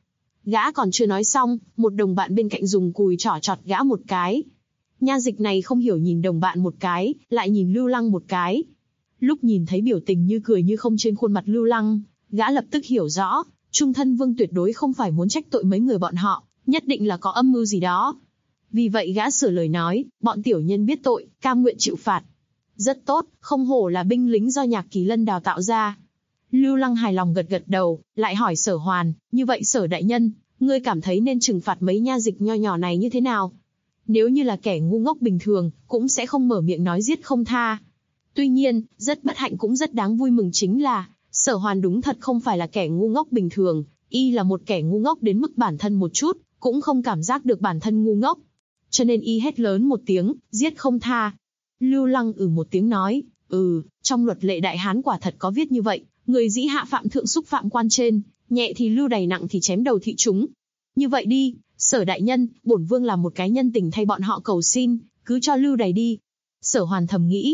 Gã còn chưa nói xong, một đồng bạn bên cạnh dùng cùi trỏ chọt gã một cái. Nha dịch này không hiểu nhìn đồng bạn một cái, lại nhìn Lưu Lăng một cái. Lúc nhìn thấy biểu tình như cười như không trên khuôn mặt Lưu Lăng, gã lập tức hiểu rõ, Trung Thân Vương tuyệt đối không phải muốn trách tội mấy người bọn họ, nhất định là có âm mưu gì đó. Vì vậy gã sửa lời nói, bọn tiểu nhân biết tội, cam nguyện chịu phạt. Rất tốt, không hổ là binh lính do Nhạc Kỳ Lân đào tạo ra. Lưu Lăng hài lòng gật gật đầu, lại hỏi Sở Hoàn, như vậy Sở đại nhân, ngươi cảm thấy nên trừng phạt mấy nha dịch nho nhỏ này như thế nào? Nếu như là kẻ ngu ngốc bình thường, cũng sẽ không mở miệng nói giết không tha. Tuy nhiên, rất bất hạnh cũng rất đáng vui mừng chính là, Sở Hoàn đúng thật không phải là kẻ ngu ngốc bình thường, y là một kẻ ngu ngốc đến mức bản thân một chút, cũng không cảm giác được bản thân ngu ngốc. Cho nên y hét lớn một tiếng, giết không tha. Lưu Lăng một tiếng nói, trong luật lệ Đại Hán quả thật có viết như vậy, người dĩ hạ phạm thượng xúc phạm quan trên, nhẹ thì lưu đày nặng thì chém đầu thị chúng. Như vậy đi, Sở đại nhân, bổn vương làm một cái nhân tình thay bọn họ cầu xin, cứ cho lưu đày đi. Sở Hoàn thầm nghĩ,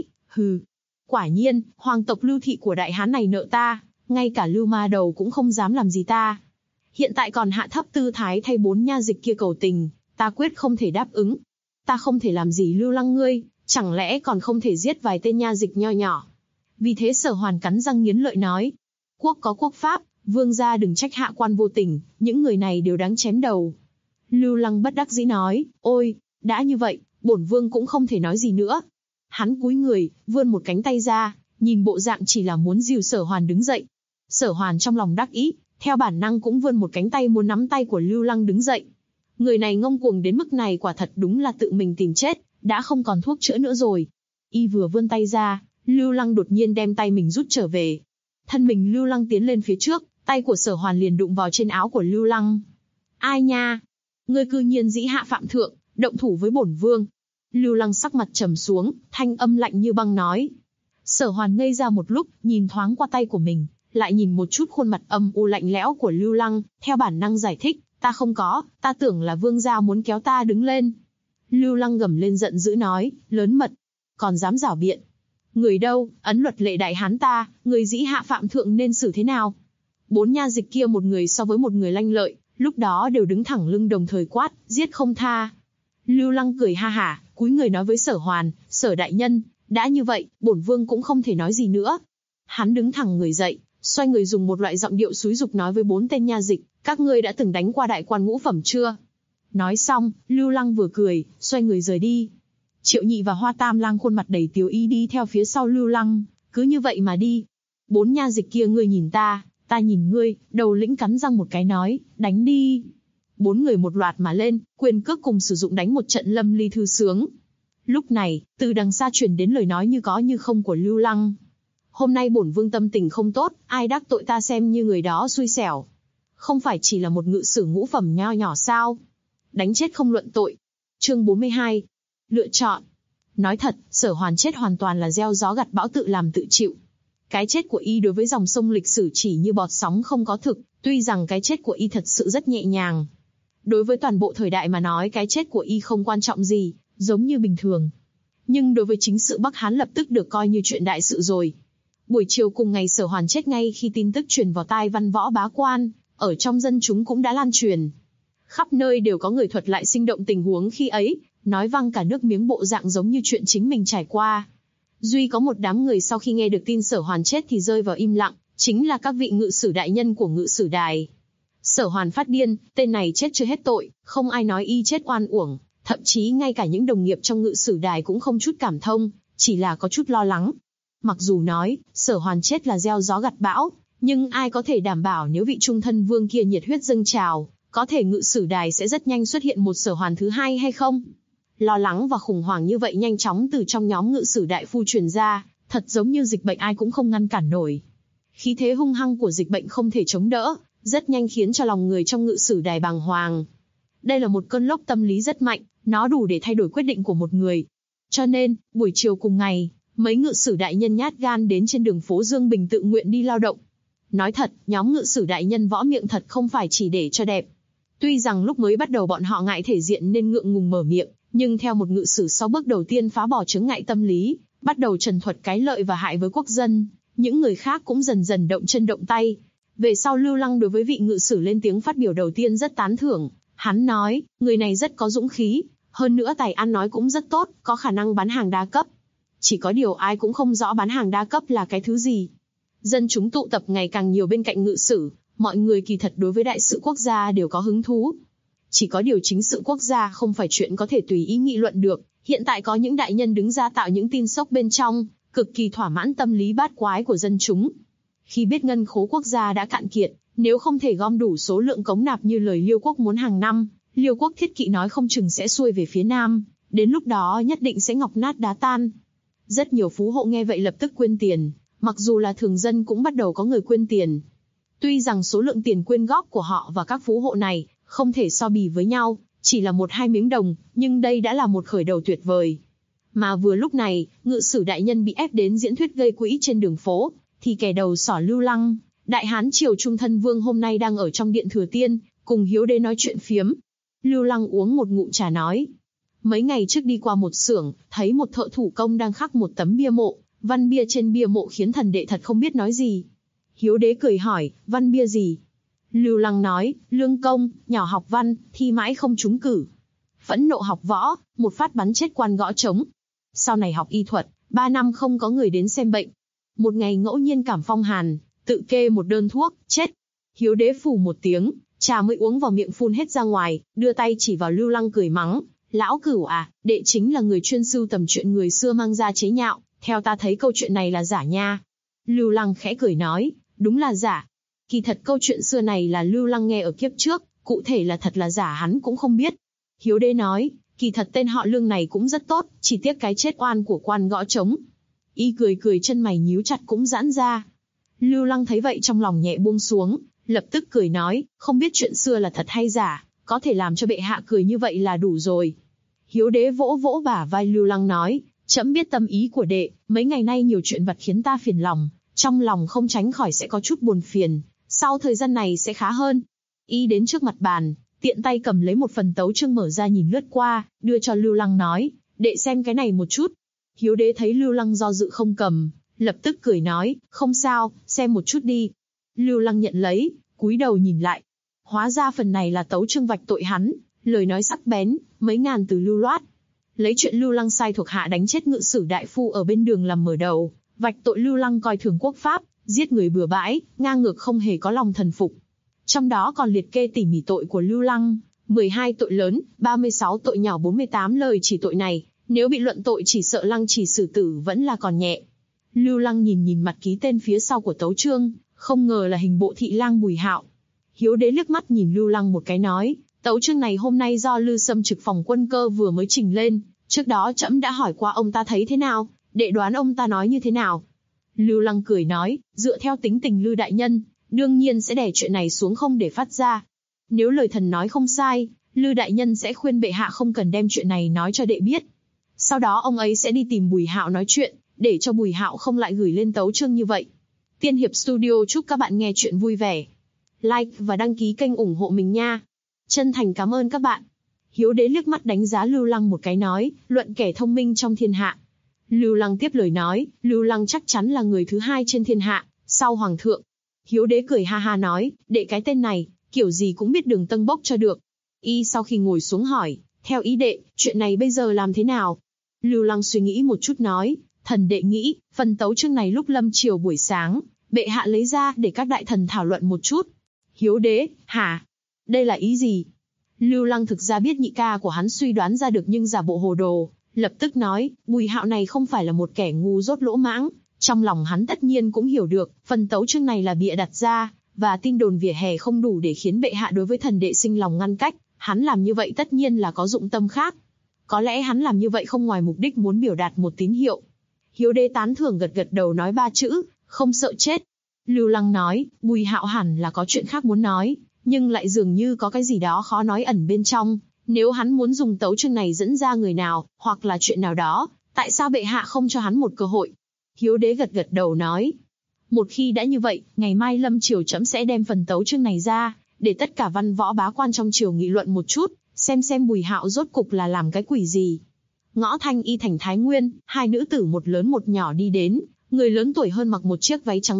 quả nhiên, hoàng tộc Lưu thị của Đại Hán này nợ ta, ngay cả Lưu ma đầu cũng không dám làm gì ta. Hiện tại còn hạ thấp tư thái thay 4 nha dịch kia cầu tình, ta quyết không thể đáp ứng. Ta không thể làm gì Lưu Lăng ngươi, chẳng lẽ còn không thể giết vài tên nha dịch nho nhỏ. Vì thế Sở Hoàn cắn răng nghiến lợi nói, quốc có quốc pháp, vương gia đừng trách hạ quan vô tình, những người này đều đáng chém đầu. Lưu Lăng bất đắc dĩ nói, ôi, đã như vậy, bổn vương cũng không thể nói gì nữa. Hắn cúi người, vươn một cánh tay ra, nhìn bộ dạng chỉ là muốn dìu Sở Hoàn đứng dậy. Sở Hoàn trong lòng đắc ý, theo bản năng cũng vươn một cánh tay muốn nắm tay của Lưu Lăng đứng dậy. Người này ngông cuồng đến mức này quả thật đúng là tự mình tìm chết, đã không còn thuốc chữa nữa rồi. Y vừa vươn tay ra, Lưu Lăng đột nhiên đem tay mình rút trở về. Thân mình Lưu Lăng tiến lên phía trước, tay của Sở Hoàn liền đụng vào trên áo của Lưu Lăng. Ai nha? Ngươi cư nhiên dĩ hạ phạm thượng, động thủ với bổn vương. Lưu Lăng sắc mặt trầm xuống, thanh âm lạnh như băng nói. Sở Hoàn ngây ra một lúc, nhìn thoáng qua tay của mình, lại nhìn một chút khuôn mặt âm u lạnh lẽo của Lưu Lăng, theo bản năng giải thích, ta không có, ta tưởng là vương gia muốn kéo ta đứng lên. Lưu Lăng gầm lên giận dữ nói, lớn mật, còn dám giảo biện. Người đâu, ấn luật lệ Đại Hán ta, người dĩ hạ phạm thượng nên xử thế nào? 4 nha dịch kia một người so với một người lanh lợi, lúc đó đều đứng thẳng lưng đồng thời quát, giết không tha. Lưu Lăng cười ha hả, cúi người nói với Sở Hoàn, Sở đại nhân, đã như vậy, bổn vương cũng không thể nói gì nữa. Hắn đứng thẳng người dậy, xoay người dùng một loại giọng điệu xúi giục nói với 4 tên nha dịch, các ngươi đã từng đánh qua đại quan ngũ phẩm chưa? Nói xong, Lưu Lăng vừa cười, xoay người rời đi. Triệu Nhị và Hoa Tam Lang khuôn mặt đầy tiếu ý đi theo phía sau Lưu Lăng, cứ như vậy mà đi. 4 nha dịch kia ngươi nhìn ta nhìn ngươi, đầu lĩnh cắn răng một cái nói, đánh đi. 4 người một loạt mà lên, quyền cước cùng sử dụng đánh một trận lâm ly thư sướng. Lúc này, từ đằng xa truyền đến lời nói như có như không của Lưu Lăng. Hôm nay bổn vương tâm tình không tốt, ai đắc tội ta xem như người đó xui xẻo. Không phải chỉ là một ngự sử ngũ phẩm nho nhỏ sao? Đánh chết không luận tội. Chương 42. Lựa chọn. Nói thật, Sở Hoàn chết hoàn toàn là gieo gió gặt bão tự làm tự chịu. Cái chết của y đối với dòng sông lịch sử chỉ như bọt sóng không có thực, tuy rằng cái chết của y thật sự rất nhẹ nhàng. Đối với toàn bộ thời đại mà nói cái chết của y không quan trọng gì, giống như bình thường. Nhưng đối với chính sự Bắc Hán lập tức được coi như chuyện đại sự rồi. Buổi chiều cùng ngày Sở Hoàn chết ngay khi tin tức truyền vào tai văn võ bá quan, ở trong dân chúng cũng đã lan truyền. Khắp nơi đều có người thuật lại sinh động tình huống khi ấy, nói vang cả nước miếng bộ dạng giống như chuyện chính mình trải qua. Duy có một đám người sau khi nghe được tin Sở Hoàn chết thì rơi vào im lặng, chính là các vị ngự sử đại nhân của ngự sử đài. Sở Hoàn phát điên, tên này chết chưa hết tội, không ai nói y chết oan uổng, thậm chí ngay cả những đồng nghiệp trong ngự sử đài cũng không chút cảm thông, chỉ là có chút lo lắng. Mặc dù nói, Sở Hoàn chết là gieo gió gặt bão, nhưng ai có thể đảm bảo nếu vị Trung Thân Vương kia nhiệt huyết dâng trào, có thể ngự sử đài sẽ rất nhanh xuất hiện một Sở Hoàn thứ hai hay không? Lo lắng và khủng hoảng như vậy nhanh chóng từ trong nhóm ngự sử đại phu truyền ra, thật giống như dịch bệnh ai cũng không ngăn cản nổi. Khí thế hung hăng của dịch bệnh không thể chống đỡ, rất nhanh khiến cho lòng người trong ngự sử đài bàng hoàng. Đây là một cơn lốc tâm lý rất mạnh, nó đủ để thay đổi quyết định của một người. Cho nên, buổi chiều cùng ngày, mấy ngự sử đại nhân nhát gan đến trên đường phố Dương Bình tự nguyện đi lao động. Nói thật, nhóm ngự sử đại nhân võ miệng thật không phải chỉ để cho đẹp. Tuy rằng lúc mới bắt đầu bọn họ ngại thể diện nên ngượng ngùng mở miệng, nhưng theo một ngự sử sau bước đầu tiên phá bỏ chướng ngại tâm lý, bắt đầu trần thuật cái lợi và hại với quốc dân, những người khác cũng dần dần động chân động tay. Về sau Lưu Lăng đối với vị ngự sử lên tiếng phát biểu đầu tiên rất tán thưởng. Hắn nói, người này rất có dũng khí, hơn nữa tài ăn nói cũng rất tốt, có khả năng bán hàng đa cấp. Chỉ có điều ai cũng không rõ bán hàng đa cấp là cái thứ gì. Dân chúng tụ tập ngày càng nhiều bên cạnh ngự sử, mọi người kỳ thật đối với đại sự quốc gia đều có hứng thú. Chỉ có điều chính sự quốc gia không phải chuyện có thể tùy ý nghị luận được, hiện tại có những đại nhân đứng ra tạo những tin sốc bên trong, cực kỳ thỏa mãn tâm lý bát quái của dân chúng. Khi biết ngân khố quốc gia đã cạn kiệt, nếu không thể gom đủ số lượng cống nạp như lời Liêu quốc muốn hàng năm, Liêu quốc thiết kỵ nói không chừng sẽ xuôi về phía nam, đến lúc đó nhất định sẽ ngọc nát đá tan. Rất nhiều phú hộ nghe vậy lập tức quyên tiền, mặc dù là thường dân cũng bắt đầu có người quyên tiền. Tuy rằng số lượng tiền quyên góp của họ và các phú hộ này không thể so bì với nhau, chỉ là 1-2 miếng đồng, nhưng đây đã là một khởi đầu tuyệt vời. Mà vừa lúc này, ngự sử đại nhân bị ép đến diễn thuyết gây quỹ trên đường phố, thì kẻ đầu sỏ Lưu Lăng, đại hán triều Trung Thân Vương hôm nay đang ở trong điện Thừa Tiên, cùng Hiếu Đế nói chuyện phiếm. Lưu Lăng uống một ngụm trà nói. Mấy ngày trước đi qua một xưởng, thấy một thợ thủ công đang khắc một tấm bia mộ, văn bia trên bia mộ khiến thần đệ thật không biết nói gì. Hiếu Đế cười hỏi, văn bia gì? Lưu Lăng nói, lương công, nhỏ học văn, thi mãi không trúng cử. Phẫn nộ học võ, một phát bắn chết quan gõ trống. Sau này học y thuật, 3 năm không có người đến xem bệnh. Một ngày ngẫu nhiên cảm phong hàn, tự kê một đơn thuốc, chết. Hiếu Đế phù một tiếng, trà mới uống vào miệng phun hết ra ngoài, đưa tay chỉ vào Lưu Lăng cười mắng. Lão Cửu à, đệ chính là người chuyên sưu tầm chuyện người xưa mang ra chế nhạo, theo ta thấy câu chuyện này là giả nha. Lưu Lăng khẽ cười nói, đúng là giả. Kỳ thật câu chuyện xưa này là Lưu Lăng nghe ở kiếp trước, cụ thể là thật là giả hắn cũng không biết. Hiếu Đế nói, kỳ thật tên họ Lương này cũng rất tốt, chỉ tiếc cái chết oan của quan gõ trống. Y cười cười, chân mày nhíu chặt cũng giãn ra. Lưu Lăng thấy vậy trong lòng nhẹ buông xuống, lập tức cười nói, không biết chuyện xưa là thật hay giả, có thể làm cho bệ hạ cười như vậy là đủ rồi. Hiếu Đế vỗ vỗ bả vai Lưu Lăng nói, trẫm biết tâm ý của đệ, mấy ngày nay nhiều chuyện vật khiến ta phiền lòng, trong lòng không tránh khỏi sẽ có chút buồn phiền, sau thời gian này sẽ khá hơn. Y đến trước mặt bàn, tiện tay cầm lấy một phần tấu chương mở ra nhìn lướt qua, đưa cho Lưu Lăng nói, đệ xem cái này một chút. Hiếu Đế thấy Lưu Lăng do dự không cầm, lập tức cười nói, không sao, xem một chút đi. Lưu Lăng nhận lấy, cúi đầu nhìn lại. Hóa ra phần này là tấu chương vạch tội hắn, lời nói sắc bén, mấy ngàn từ lưu loát. Lấy chuyện Lưu Lăng sai thuộc hạ đánh chết ngự sử đại phu ở bên đường làm mở đầu, vạch tội Lưu Lăng coi thường quốc pháp, giết người bừa bãi, ngang ngược không hề có lòng thần phục. Trong đó còn liệt kê tỉ mỉ tội của Lưu Lăng, 12 tội lớn, 36 tội nhỏ, 48 lời chỉ tội này, nếu bị luận tội chỉ sợ Lăng chỉ xử tử vẫn là còn nhẹ. Lưu Lăng nhìn mặt ký tên phía sau của tấu chương, không ngờ là hình bộ thị lang Bùi Hạo. Hiếu Đế liếc mắt nhìn Lưu Lăng một cái nói, tấu chương này hôm nay do Lư Sâm trực phòng quân cơ vừa mới trình lên, trước đó trẫm đã hỏi qua ông ta thấy thế nào, đệ đoán ông ta nói như thế nào. Lưu Lăng cười nói, dựa theo tính tình Lư đại nhân, đương nhiên sẽ đè chuyện này xuống không để phát ra. Nếu lời thần nói không sai, Lư đại nhân sẽ khuyên bệ hạ không cần đem chuyện này nói cho đệ biết. Sau đó ông ấy sẽ đi tìm Bùi Hạo nói chuyện, để cho Bùi Hạo không lại gửi lên tấu chương như vậy. Tiên Hiệp Studio chúc các bạn nghe chuyện vui vẻ. Like và đăng ký kênh ủng hộ mình nha. Chân thành cảm ơn các bạn. Hiếu Đế liếc mắt đánh giá Lưu Lăng một cái nói, luận kẻ thông minh trong thiên hạ. Lưu Lăng tiếp lời nói, Lưu Lăng chắc chắn là người thứ 2 trên thiên hạ, sau Hoàng thượng. Hiếu Đế cười ha ha nói, đệ cái tên này, kiểu gì cũng biết đường tân bốc cho được. Y sau khi ngồi xuống hỏi, theo ý đệ, chuyện này bây giờ làm thế nào? Lưu Lăng suy nghĩ một chút nói, thần đệ nghĩ, phần tấu chương này lúc lâm chiều buổi sáng, bệ hạ lấy ra để các đại thần thảo luận một chút. Hiếu Đế, hả? Đây là ý gì? Lưu Lăng thực ra biết nhị ca của hắn suy đoán ra được nhưng giả bộ hồ đồ, lập tức nói, Bùi Hạo này không phải là một kẻ ngu dốt lỗ mãng, trong lòng hắn tất nhiên cũng hiểu được, phần tấu chương này là bịa đặt ra, và tin đồn vỉa hè không đủ để khiến bệ hạ đối với thần đệ sinh lòng ngăn cách, hắn làm như vậy tất nhiên là có dụng tâm khác. Có lẽ hắn làm như vậy không ngoài mục đích muốn biểu đạt một tín hiệu. Hiếu Đế tán thưởng gật đầu nói 3 chữ, không sợ chết. Lưu Lăng nói, Bùi Hạo hẳn là có chuyện khác muốn nói, nhưng lại dường như có cái gì đó khó nói ẩn bên trong. Nếu hắn muốn dùng tấu chương này dẫn ra người nào, hoặc là chuyện nào đó, tại sao bệ hạ không cho hắn một cơ hội? Hiếu Đế gật đầu nói, một khi đã như vậy, ngày mai lâm triều trẫm sẽ đem phần tấu chương này ra, để tất cả văn võ bá quan trong triều nghị luận một chút, xem Bùi Hạo rốt cục là làm cái quỷ gì. Ngõ Thanh Y thành Thái Nguyên, 2 nữ tử một lớn một nhỏ đi đến, người lớn tuổi hơn mặc một chiếc váy trắng tuyết,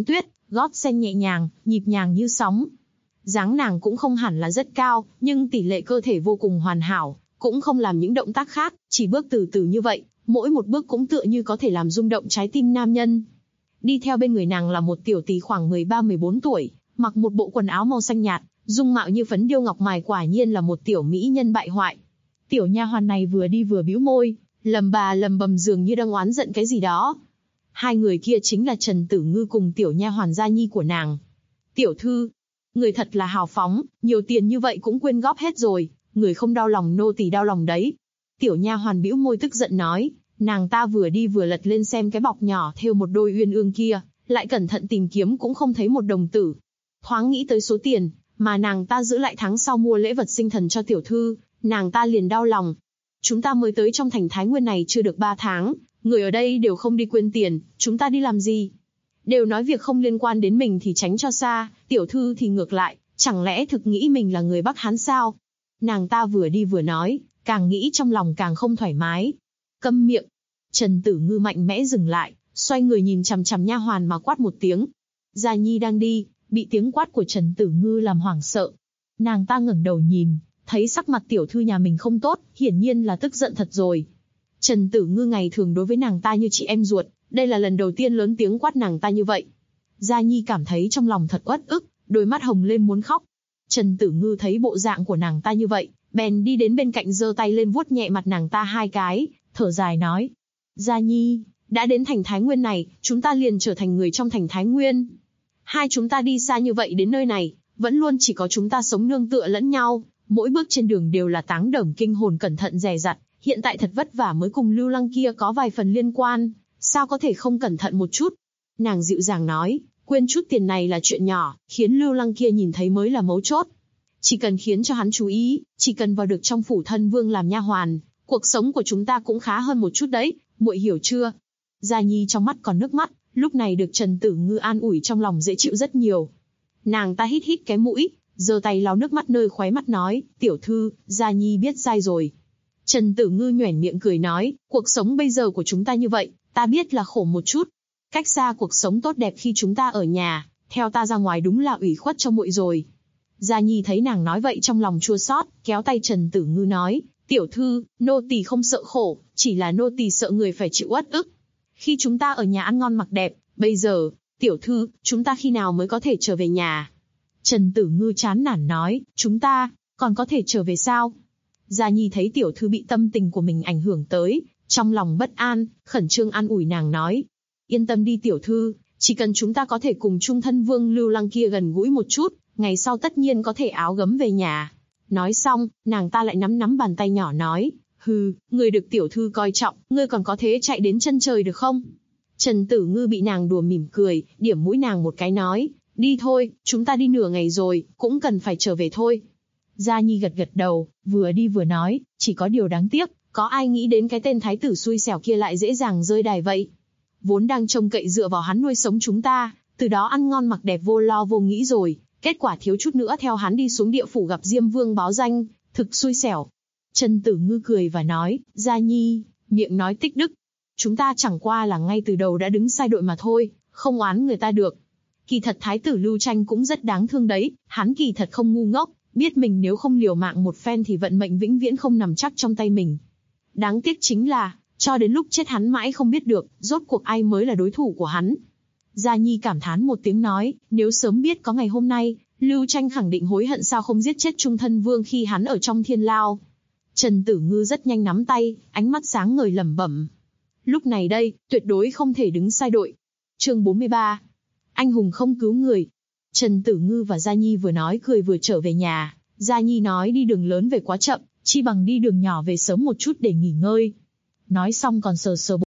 gót sen nhẹ nhàng, nhịp nhàng như sóng. Dáng nàng cũng không hẳn là rất cao, nhưng tỷ lệ cơ thể vô cùng hoàn hảo, cũng không làm những động tác khác, chỉ bước từ từ như vậy, mỗi một bước cũng tựa như có thể làm rung động trái tim nam nhân. Đi theo bên người nàng là một tiểu tỷ khoảng 13-14 tuổi, mặc một bộ quần áo màu xanh nhạt, dung mạo như phấn điêu ngọc mài, quả nhiên là một tiểu mỹ nhân bại hoại. Tiểu nha hoàn này vừa đi vừa bĩu môi, lầm bà lầm bầm dường như đang oán giận cái gì đó. Hai người kia chính là Trần Tử Ngư cùng tiểu nha hoàn Gia Nhi của nàng. Tiểu thư, người thật là hào phóng, nhiều tiền như vậy cũng quyên góp hết rồi, người không đau lòng nô tỳ đau lòng đấy. Tiểu nha hoàn bĩu môi tức giận nói, nàng ta vừa đi vừa lật lên xem cái bọc nhỏ thêu một đôi uyên ương kia, lại cẩn thận tìm kiếm cũng không thấy một đồng tử. Thoáng nghĩ tới số tiền mà nàng ta giữ lại tháng sau mua lễ vật sinh thần cho tiểu thư, nàng ta liền đau lòng. Chúng ta mới tới trong thành Thái Nguyên này chưa được 3 tháng, người ở đây đều không đi quyên tiền, chúng ta đi làm gì? Đều nói việc không liên quan đến mình thì tránh cho xa, tiểu thư thì ngược lại, chẳng lẽ thực nghĩ mình là người Bắc Hán sao? Nàng ta vừa đi vừa nói, càng nghĩ trong lòng càng không thoải mái. Câm miệng. Trần Tử Ngư mạnh mẽ dừng lại, xoay người nhìn chằm chằm nha hoàn mà quát một tiếng. Gia Nhi đang đi, bị tiếng quát của Trần Tử Ngư làm hoảng sợ. Nàng ta ngẩng đầu nhìn, thấy sắc mặt tiểu thư nhà mình không tốt, hiển nhiên là tức giận thật rồi. Trần Tử Ngư ngày thường đối với nàng ta như chị em ruột, đây là lần đầu tiên lớn tiếng quát nàng ta như vậy. Gia Nhi cảm thấy trong lòng thật uất ức, đôi mắt hồng lên muốn khóc. Trần Tử Ngư thấy bộ dạng của nàng ta như vậy, bèn đi đến bên cạnh giơ tay lên vuốt nhẹ mặt nàng ta 2 cái, thở dài nói. Gia Nhi, đã đến thành Thái Nguyên này, chúng ta liền trở thành người trong thành Thái Nguyên. Hai chúng ta đi xa như vậy đến nơi này, vẫn luôn chỉ có chúng ta sống nương tựa lẫn nhau, mỗi bước trên đường đều là táng đởm kinh hồn cẩn thận dè dặt, hiện tại thật vất vả mới cùng Lưu Lăng kia có vài phần liên quan, sao có thể không cẩn thận một chút. Nàng dịu dàng nói, quên chút tiền này là chuyện nhỏ, khiến Lưu Lăng kia nhìn thấy mới là mấu chốt. Chỉ cần khiến cho hắn chú ý, chỉ cần vào được trong phủ thân vương làm nha hoàn, cuộc sống của chúng ta cũng khá hơn một chút đấy, muội hiểu chưa? Gia Nhi trong mắt còn nước mắt, lúc này được Trần Tử Ngư an ủi trong lòng dễ chịu rất nhiều. Nàng ta hít hít cái mũi, giơ tay lau nước mắt nơi khóe mắt nói, tiểu thư, Gia Nhi biết sai rồi. Trần Tử Ngư nhoẻn miệng cười nói, cuộc sống bây giờ của chúng ta như vậy, ta biết là khổ một chút. Cách xa cuộc sống tốt đẹp khi chúng ta ở nhà, theo ta ra ngoài đúng là ủy khuất cho muội rồi. Gia Nhi thấy nàng nói vậy trong lòng chua xót, kéo tay Trần Tử Ngư nói, tiểu thư, nô tỳ không sợ khổ, chỉ là nô tỳ sợ người phải chịu uất ức. Khi chúng ta ở nhà ăn ngon mặc đẹp, bây giờ, tiểu thư, chúng ta khi nào mới có thể trở về nhà? Trần Tử Ngư chán nản nói, chúng ta, còn có thể trở về sao? Gia Nhi thấy tiểu thư bị tâm tình của mình ảnh hưởng tới, trong lòng bất an, khẩn trương an ủi nàng nói. Yên tâm đi tiểu thư, chỉ cần chúng ta có thể cùng Trung Thân Vương Lưu Lăng kia gần gũi một chút, ngày sau tất nhiên có thể áo gấm về nhà. Nói xong, nàng ta lại nắm nắm bàn tay nhỏ nói, hừ, người được tiểu thư coi trọng, ngươi còn có thế chạy đến chân trời được không? Trần Tử Ngư bị nàng đùa mỉm cười, điểm mũi nàng một cái nói, đi thôi, chúng ta đi nửa ngày rồi, cũng cần phải trở về thôi. Gia Nhi gật gật đầu, vừa đi vừa nói, chỉ có điều đáng tiếc, có ai nghĩ đến cái tên thái tử xui xẻo kia lại dễ dàng rơi đài vậy. Vốn đang trông cậy dựa vào hắn nuôi sống chúng ta, từ đó ăn ngon mặc đẹp vô lo vô nghĩ rồi, kết quả thiếu chút nữa theo hắn đi xuống địa phủ gặp Diêm Vương báo danh, thực xui xẻo. Trần Tử Ngư cười và nói, Gia Nhi, miệng nói tích đức. Chúng ta chẳng qua là ngay từ đầu đã đứng sai đội mà thôi, không oán người ta được. Kỳ thật thái tử Lưu Tranh cũng rất đáng thương đấy, hắn kỳ thật không ngu ngốc, biết mình nếu không liều mạng một phen thì vận mệnh vĩnh viễn không nằm chắc trong tay mình. Đáng tiếc chính là, cho đến lúc chết hắn mãi không biết được, rốt cuộc ai mới là đối thủ của hắn. Gia Nhi cảm thán một tiếng nói, nếu sớm biết có ngày hôm nay, Lưu Tranh khẳng định hối hận sao không giết chết Trung Thân Vương khi hắn ở trong thiên lao. Trần Tử Ngư rất nhanh nắm tay, ánh mắt sáng ngời lẩm bẩm. Lúc này đây, tuyệt đối không thể đứng sai đội. Chương 43. Anh hùng không cứu người. Trần Tử Ngư và Gia Nhi vừa nói cười vừa trở về nhà. Gia Nhi nói đi đường lớn về quá chậm, chi bằng đi đường nhỏ về sớm một chút để nghỉ ngơi. Nói xong còn sờ sờ bụng.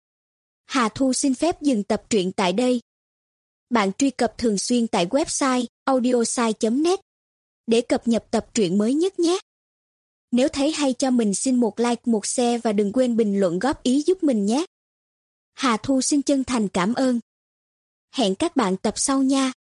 Hà Thu xin phép dừng tập truyện tại đây. Bạn truy cập thường xuyên tại website audiosai.net để cập nhật tập truyện mới nhất nhé. Nếu thấy hay cho mình xin một like, một share và đừng quên bình luận góp ý giúp mình nhé. Hà Thu xin chân thành cảm ơn. Hẹn các bạn tập sau nha.